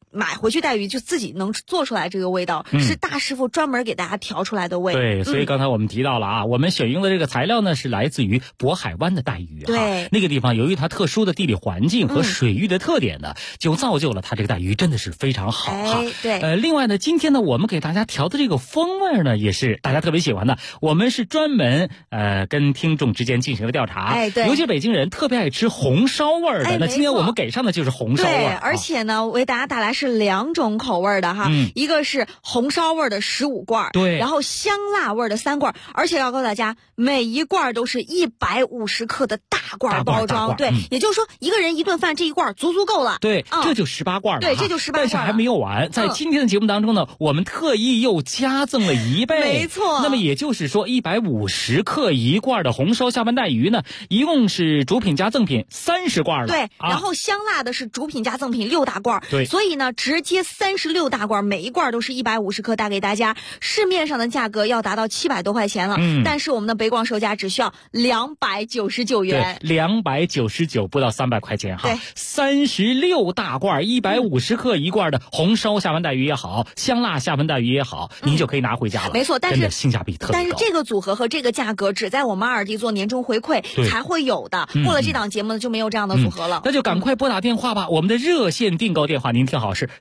买回去带鱼就自己能做出来这个味道，是大师傅专门给大家调出来的味。 对，所以刚才我们提到了啊，我们选用的这个材料呢是来自于渤海湾的带鱼。 对， 那个地方由于它特殊的地理环境和水域的特点呢，就造就了它这个带鱼真的是非常好哈。 对， 另外呢，今天呢我们给大家调的这个风味呢，也是大家特别喜欢的。我们是专门跟听众之间进行了调查， 对， 尤其北京人特别爱吃红烧味的。那今天我们给上的就是红烧味。 对，而且呢，为大家带来是2种口味的哈，一个是红烧味的15罐， 对， 然后香辣味的3罐，而且要告诉大家，每一罐都是150克的大罐包装，对，也就是说一个人一顿饭这一罐足够了。 对，这就18罐了。 对，这就18罐了。 但是还没有完，在今天的节目当中呢，我们特意又加赠了1倍。 没错。 那么也就是说，150克1罐的红烧下饭带鱼呢，一共是主品加赠品30罐了。 对，然后香辣的是主品加赠品6大罐。 对， 所以呢，直接36大罐，每一罐都是150克，带给大家。市面上的价格要达到700多块钱了，但是我们的北广售价只需要299元。 对，299不到300块钱哈。对，36大罐150克1罐的红烧下饭带鱼也好，香辣下饭带鱼也好，您就可以拿回家了。 没错，但是性价比特别高。 但是这个组合和这个价格只在我们2D做年终回馈才会有的，过了这档节目呢就没有这样的组合了。 那就赶快拨打电话吧，我们的热线订购电话您听好是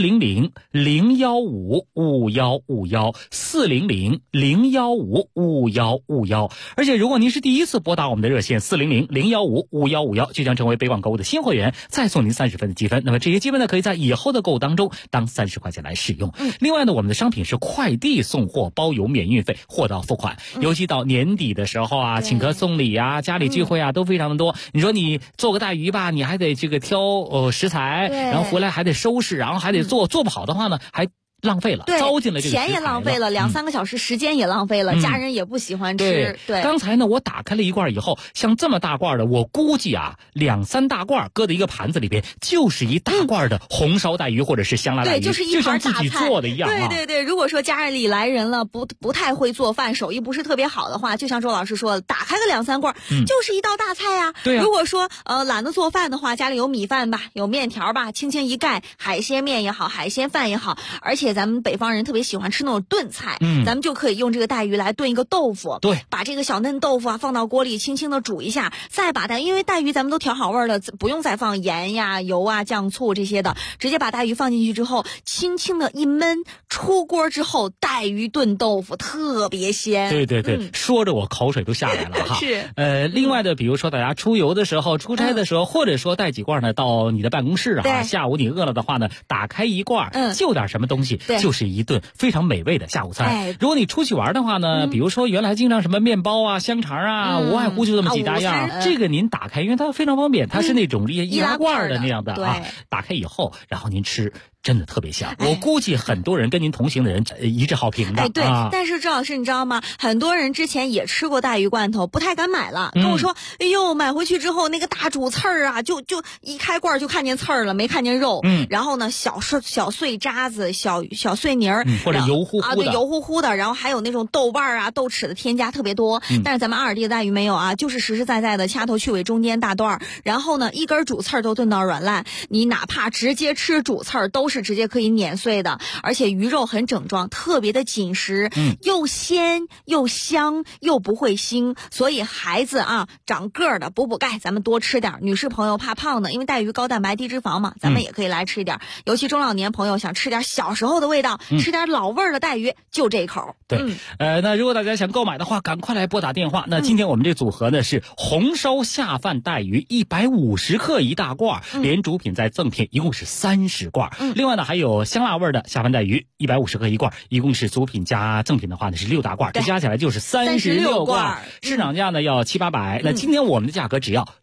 400-015-5151，400-015-5151。而且如果您是第一次拨打我们的热线400-015-5151，就将成为北广购物的新会员，再送您30分的积分。那么这些积分呢，可以在以后的购物当中当30块钱来使用。另外呢，我们的商品是快递送货，包邮免运费，货到付款。尤其到年底的时候啊，请客送礼啊，家里聚会啊，都非常的多。你说你做个带鱼吧，你还得这个挑食材，然后回来还得收拾，然后还得做不好的话呢，还浪费了，糟践了这个钱也浪费了，2-3个小时时间也浪费了，家人也不喜欢吃。对， 刚才呢我打开了一罐以后，像这么大罐的，我估计啊2-3大罐搁在一个盘子里边，就是一大罐的红烧带鱼或者是香辣带鱼， 对，就是一盘大菜， 就像自己做的一样啊。 对，如果说家里来人了，不太会做饭，手艺不是特别好的话，就像周老师说的，打开个2-3罐，就是一道大菜呀。 对啊。 如果说懒得做饭的话，家里有米饭吧，有面条吧，轻轻一盖，海鲜面也好，海鲜饭也好，而且咱们北方人特别喜欢吃那种炖菜，咱们就可以用这个带鱼来炖一个豆腐。 对， 把这个小嫩豆腐啊放到锅里轻轻的煮一下，再把因为带鱼咱们都调好味了，不用再放盐呀、油啊、酱醋这些的，直接把带鱼放进去之后，轻轻的一焖，出锅之后带鱼炖豆腐特别鲜。 对，说着我口水都下来了哈。 是。 另外的，比如说大家出游的时候、出差的时候，或者说带几罐呢到你的办公室啊，下午你饿了的话呢，打开一罐，就点什么东西，就是一顿非常美味的下午餐。如果你出去玩的话呢，比如说原来经常什么面包啊、香肠啊，无外乎就这么几大样，这个您打开，因为它非常方便，它是那种易拉罐的那样的啊，打开以后，然后您吃。真的特别香，我估计很多人跟您同行的人一致好评的。 对，但是周老师你知道吗？很多人之前也吃过带鱼罐头，不太敢买了，跟我说，哎呦，买回去之后那个大主刺儿啊，就一开罐就看见刺儿了，没看见肉。然后呢，小碎渣子、小碎泥儿， 或者油乎乎的啊，对，油乎乎的。然后还有那种豆瓣啊、豆豉的添加特别多。但是咱们2D的带鱼没有啊，就是实实在在的掐头去尾，中间大段儿。然后呢，一根主刺儿都炖到软烂，你哪怕直接吃主刺儿都是直接可以碾碎的，而且鱼肉很整装，特别的紧实，又鲜又香又不会腥，所以孩子啊长个儿的补钙，咱们多吃点。女士朋友怕胖的，因为带鱼高蛋白低脂肪嘛，咱们也可以来吃一点。尤其中老年朋友想吃点小时候的味道，吃点老味儿的带鱼，就这口。 对，那如果大家想购买的话，赶快来拨打电话。那今天我们这组合呢是红烧下饭带鱼150克一大罐，连主品再赠品，一共是30罐。另外呢还有香辣味的下饭带鱼150克一罐，一共是主品加赠品的话呢是6大罐，这加起来就是36罐。市场价呢要700-800，那今天我们的价格只要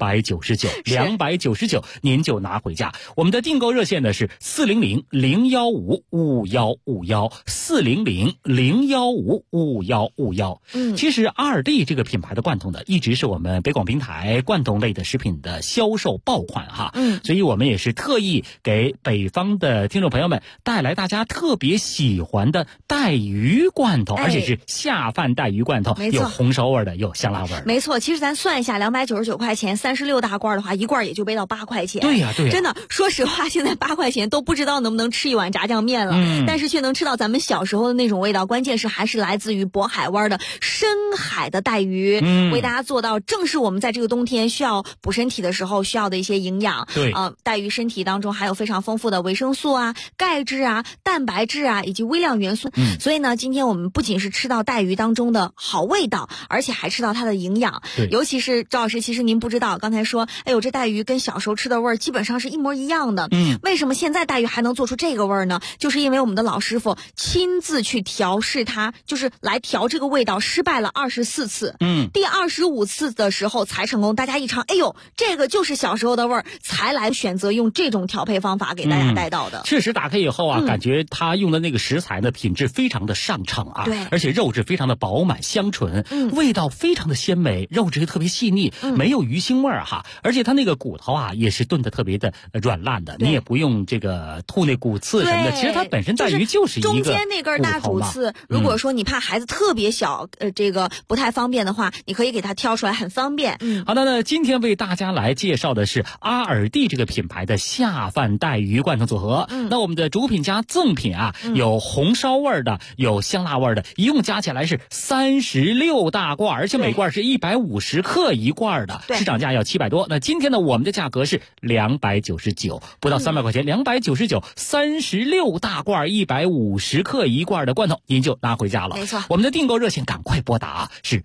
299，您就拿回家。我们的订购热线呢是400-015-5151，400-015-5151。其实2D 这个品牌的罐头呢，一直是我们北广平台罐头类的食品的销售爆款哈。所以我们也是特意给北方帮的听众朋友们带来大家特别喜欢的带鱼罐头，而且是下饭带鱼罐头，有红烧味的，有香辣味的。 没错，其实咱算一下，299块钱，36大罐的话，一罐也就背到8块钱。 对呀，对呀， 真的，说实话，现在8块钱都不知道能不能吃一碗炸酱面了，但是却能吃到咱们小时候的那种味道。关键是还是来自于渤海湾的深海的带鱼，为大家做到正是我们在这个冬天需要补身体的时候需要的一些营养。 对， 带鱼身体当中含有非常丰富的维生素啊、钙质啊、蛋白质啊以及微量元素。所以呢，今天我们不仅是吃到带鱼当中的好味道，而且还吃到它的营养。尤其是赵老师，其实您不知道，刚才说，哎呦，这带鱼跟小时候吃的味儿基本上是一模一样的。为什么现在带鱼还能做出这个味儿呢？就是因为我们的老师傅亲自去调试它，就是来调这个味道，失败了24次。第25次的时候才成功。大家一尝，哎呦，这个就是小时候的味儿，才来选择用这种调配方法给大家带到的。 确实打开以后啊，感觉他用的那个食材呢，品质非常的上乘啊， 对， 而且肉质非常的饱满香醇，味道非常的鲜美，肉质特别细腻，没有鱼腥味儿哈，而且它那个骨头啊也是炖的特别的软烂的，你也不用这个吐那骨刺什么的，其实它本身带鱼就是一个中间那根大骨刺，如果说你怕孩子特别小，这个不太方便的话，你可以给它挑出来，很方便。 好的，那今天为大家来介绍的是阿尔蒂这个品牌的下饭带鱼罐头组合。那我们的主品加赠品啊，有红烧味的，有香辣味的，一共加起来是36大罐，而且每罐是150克一罐的，市场价要700多。那今天呢，我们的价格是299，不到300块钱，299 36大罐150克一罐的罐头，您就拿回家了。 没错， 我们的订购热线赶快拨打是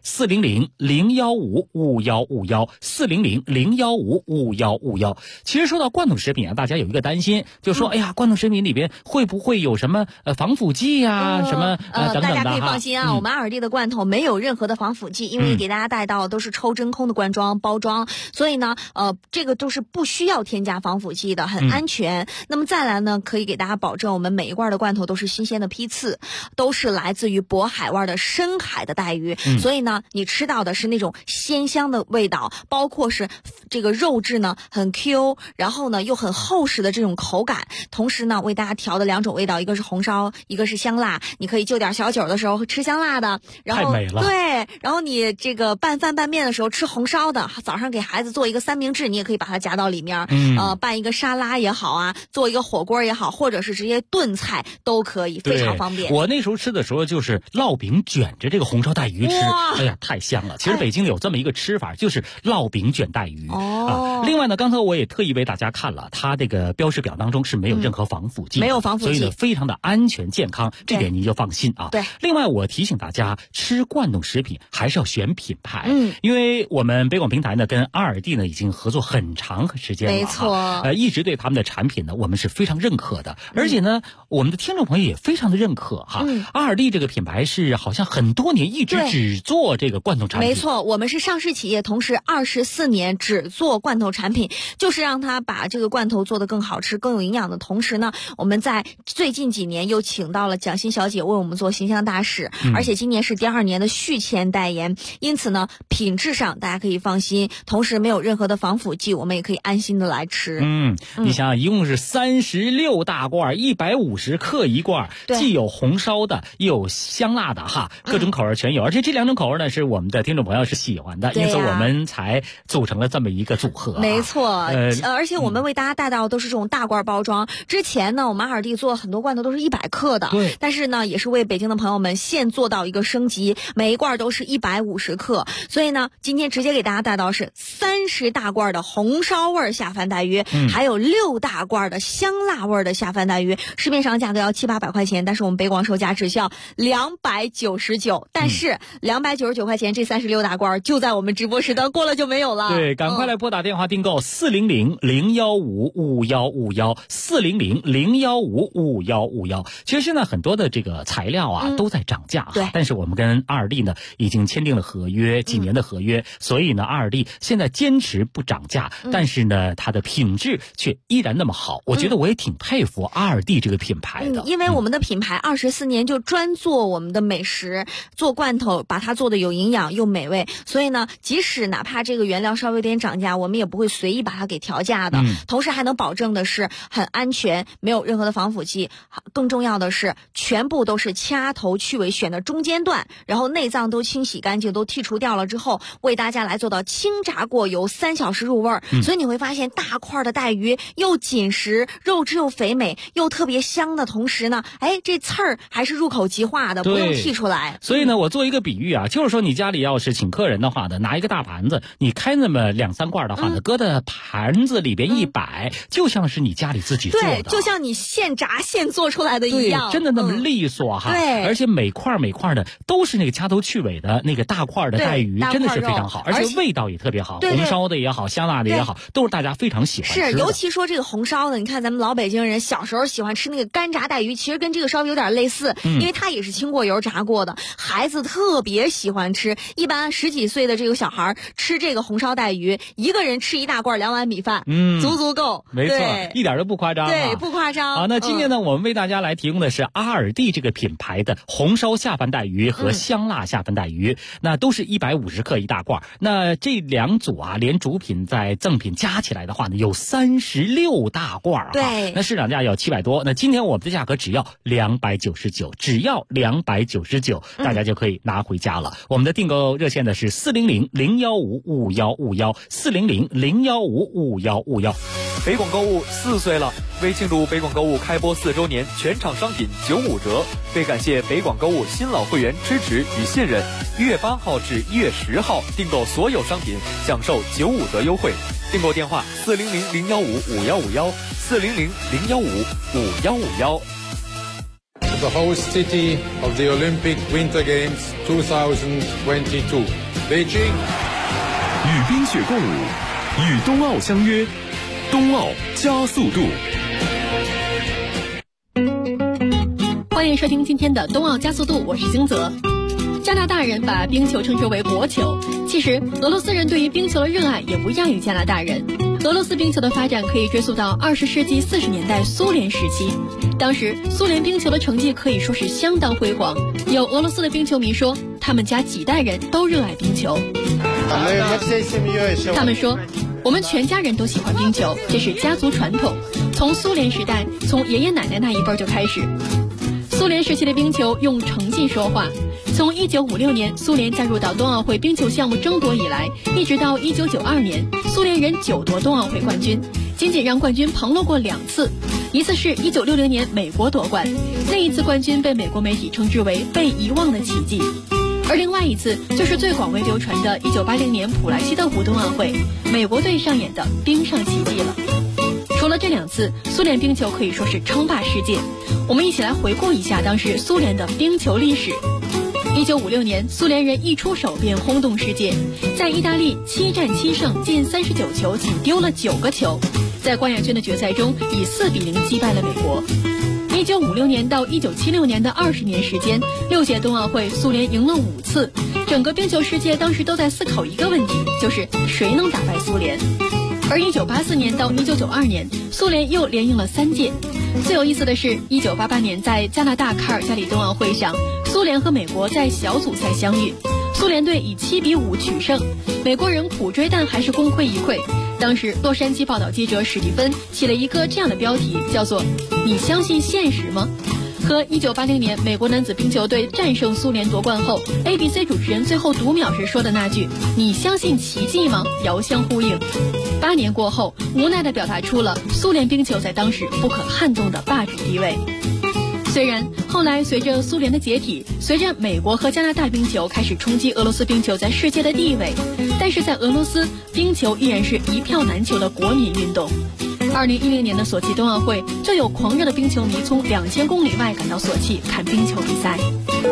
400-015-5151，400-015-5151。其实说到罐头食品啊，大家有一个担心，就说哎呀，罐头食品里边会不会有什么防腐剂呀，什么等等的。 大家可以放心啊，我们阿尔蒂的罐头没有任何的防腐剂，因为给大家带到都是抽真空的罐装包装，所以呢，这个都是不需要添加防腐剂的，很安全。那么再来呢，可以给大家保证，我们每一罐的罐头都是新鲜的批次，都是来自于渤海湾的深海的带鱼，所以呢，你吃到的是那种鲜香的味道，包括是这个肉质呢很 Q， 然后呢又很厚实的这种口感。同时呢，为大家调的2种味道，一个是红烧，一个是香辣。你可以就点小酒的时候吃香辣的，然后太美了。 对，然后你这个拌饭拌面的时候吃红烧的，早上给孩子做一个三明治，你也可以把它夹到里面。拌一个沙拉也好啊，做一个火锅也好，或者是直接炖菜都可以，非常方便。 我那时候吃的时候就是烙饼卷着这个红烧带鱼吃，哎呀，太香了。其实北京有这么一个吃法，就是烙饼卷带鱼。另外呢，刚才我也特意为大家看了，它这个标识表当中是没有任何防腐剂， 没有防腐剂， 所以呢非常的安全健康，这点您就放心啊。 对。 另外我提醒大家，吃罐头食品还是要选品牌，因为我们北广平台呢跟阿尔蒂呢已经合作很长时间了， 没错， 一直对他们的产品呢我们是非常认可的，而且呢我们的听众朋友也非常的认可哈。阿尔蒂这个品牌是好像很多年一直只做这个罐头产品， 没错，我们是上市企业，同时24年只做罐头产品，就是让它把这个罐头做得更好吃、更有营养的同时呢，我们在最近几年又请到了蒋欣小姐为我们做形象大使，而且今年是第2年的续签代言，因此呢，品质上大家可以放心，同时没有任何的防腐剂，我们也可以安心的来吃。 你想一共是36大罐，150克一罐，既有红烧的，又有香辣的哈，各种口味全有，而且这2种口味呢是我们的听众朋友是喜欢的，因此我们才组成了这么一个组合。 没错，而且我们为大家带到都是这种大罐包装。之前呢，我们阿尔蒂做很多罐头都是100克的， 对， 但是呢，也是为北京的朋友们现做到一个升级，每一罐都是150克，所以呢，今天直接给大家带到是30大罐的红烧味下饭带鱼，还有6大罐的香辣味的下饭带鱼，市面上价格要700-800块钱，但是我们北广售价只需要299，但是299块钱这36大罐就在我们直播时段过了就没有了。 对，赶快来拨打电话订购400-015-5151，400-015-5151。其实现在很多的这个材料啊都在涨价， 对， 但是我们跟阿尔蒂呢已经签订了合约，几年的合约，所以呢阿尔蒂现在坚持不涨价，但是呢它的品质却依然那么好，我觉得我也挺佩服阿尔蒂这个品牌的， 因为我们的品牌24年就专做我们的美食，做罐头，把它做的有营养又美味，所以呢，即使哪怕这个原料稍微有点涨价，我们也不会随意把它给调价的，同时还能保证的是很很安全，没有任何的防腐剂。更重要的是，全部都是掐头去尾，选的中间段，然后内脏都清洗干净，都剔除掉了之后，为大家来做到清炸过油，3小时入味儿。所以你会发现大块的带鱼又紧实，肉质又肥美，又特别香的同时呢，这刺儿还是入口即化的，不用剔出来。 所以呢，我做一个比喻啊，就是说你家里要是请客人的话呢，拿一个大盘子，你开那么2-3罐的话呢，搁在盘子里边一摆，就像是你家里自己做的， 对，就像你现炸现做出来的一样， 对，真的那么利索哈。 对， 而且每块的都是那个掐头去尾的那个大块的带鱼，真的是非常好，而且味道也特别好，红烧的也好，香辣的也好，都是大家非常喜欢吃的。 是，尤其说这个红烧的，你看咱们老北京人小时候喜欢吃那个干炸带鱼，其实跟这个稍微有点类似，因为它也是清过油炸过的，孩子特别喜欢吃。一般10几岁的这个小孩吃这个红烧带鱼，一个人吃1大罐2碗米饭，足够。 没错，一点都不夸张。 对，不夸张。 好，那今天呢，我们为大家来提供的是阿尔蒂这个品牌的红烧下饭带鱼和香辣下饭带鱼，那都是150克1大罐。那这2组啊，连主品在赠品加起来的话呢，有36大罐啊。 对， 那市场价要700多，那今天我们的价格只要299，只要299，大家就可以拿回家了。我们的订购热线呢是400-015-5151，400-015-5151。 北广购物4岁了，为庆祝北广购物开播4周年，全场商品95折。为感谢北广购物新老会员支持与信任，1月8号至1月10号订购所有商品享受95折优惠。订购电话400-015-5151，400-015-5151。 The host city of the Olympic Winter Games 2022, Beijing. 与冰雪共舞，与冬奥相约，冬奥加速度。 欢迎收听今天的冬奥加速度，我是金泽。加拿大人把冰球称之为国球，其实俄罗斯人对于冰球的热爱也不亚于加拿大人。俄罗斯冰球的发展可以追溯到20世纪40年代苏联时期，当时苏联冰球的成绩可以说是相当辉煌。有俄罗斯的冰球迷说，他们家几代人都热爱冰球。他们说，我们全家人都喜欢冰球，这是家族传统，从苏联时代，从爷爷奶奶那一辈就开始。苏联时期的冰球用成绩说话，从1956年苏联加入到冬奥会冰球项目争夺以来，一直到1992年，苏联人9夺冬奥会冠军，仅仅让冠军旁落过2次，一次是1960年美国夺冠，那一次冠军被美国媒体称之为被遗忘的奇迹，而另外一次就是最广为流传的1980年普莱西德湖冬奥会，美国队上演的冰上奇迹了。除了这2次，苏联冰球可以说是称霸世界。我们一起来回顾一下当时苏联的冰球历史。1956年，苏联人一出手便轰动世界，在意大利7战7胜，进39球，仅丢了9个球，在冠亚军的决赛中以4-0击败了美国。1956年到1976年的20年时间，6届冬奥会苏联赢了5次，整个冰球世界当时都在思考一个问题，就是谁能打败苏联。而1984年到1992年，苏联又连赢了3届。最有意思的是，1988年在加拿大卡尔加里冬奥会上，苏联和美国在小组赛相遇，苏联队以7-5取胜，美国人苦追但还是功亏一篑。当时洛杉矶报道记者史蒂芬起了一个这样的标题，叫做“你相信现实吗？”和1980年美国男子冰球队战胜苏联夺冠后 ABC 主持人最后读秒时说的那句“你相信奇迹吗”遥相呼应。8年过后，无奈地表达出了苏联冰球在当时不可撼动的霸主地位。虽然后来随着苏联的解体，随着美国和加拿大冰球开始冲击俄罗斯冰球在世界的地位，但是在俄罗斯，冰球依然是一票难求的国民运动。2010年的索契冬奥会，就有狂热的冰球迷从2000公里外赶到索契看冰球比赛。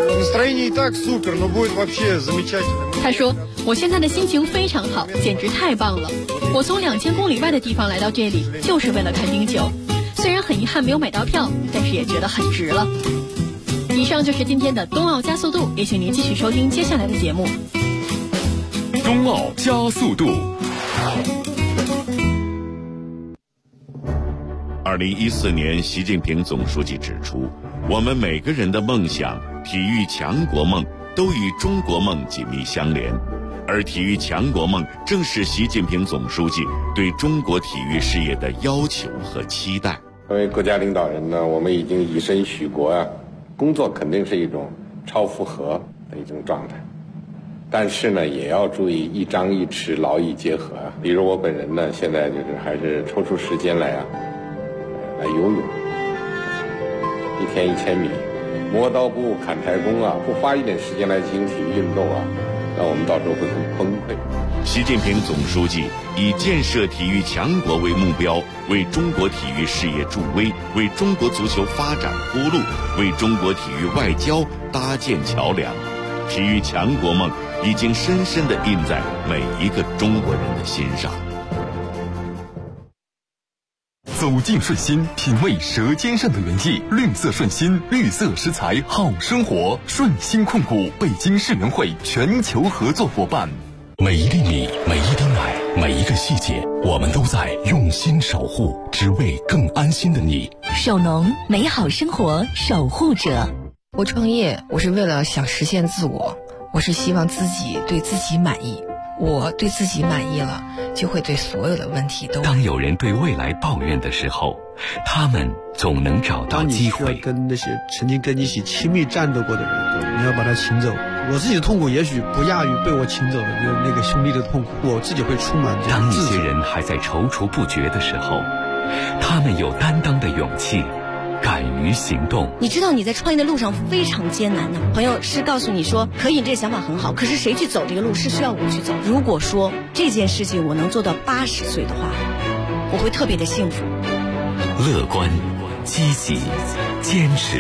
他说：“我现在的心情非常好，简直太棒了！我从2000公里外的地方来到这里，就是为了看冰球。虽然很遗憾没有买到票，但是也觉得很值了。”以上就是今天的冬奥加速度，也请您继续收听接下来的节目。 冬奥加速度。2014年，习近平总书记指出，我们每个人的梦想、体育强国梦都与中国梦紧密相连，而体育强国梦正是习近平总书记对中国体育事业的要求和期待。 作为国家领导人呢，我们已经以身许国啊，工作肯定是一种超负荷的一种状态，但是呢，也要注意一张一弛，劳逸结合啊。比如我本人呢，现在就是还是抽出时间来游泳，1天1000米，磨刀不误砍柴工啊，不花一点时间来进行体育运动啊，那我们到时候会很崩溃。 习近平总书记以建设体育强国为目标，为中国体育事业助威，为中国足球发展铺路，为中国体育外交搭建桥梁。体育强国梦已经深深地印在每一个中国人的心上。 走进顺心，品味舌尖上的原意。绿色顺心，绿色食材好生活。顺心控股，北京市联会全球合作伙伴。 每一粒米，每一滴奶，每一个细节，我们都在用心守护，只为更安心的你。 首农，美好生活守护者。 我创业，我是为了想实现自我，我是希望自己对自己满意。我对自己满意了，就会对所有的问题都。 当有人对未来抱怨的时候，他们总能找到机会。 当你需要跟那些曾经跟你一起亲密战斗过的人，你要把他请走。我自己的痛苦也许不亚于被我请走的那个兄弟的痛苦，我自己会充满这样自责。 当一些人还在踌躇不决的时候，他们有担当的勇气，敢于行动。 你知道你在创业的路上非常艰难的，朋友是告诉你说可以，这个想法很好，可是谁去走这个路是需要我去走。如果说这件事情我能做到80岁的话，我会特别的幸福。 乐观、积极、坚持。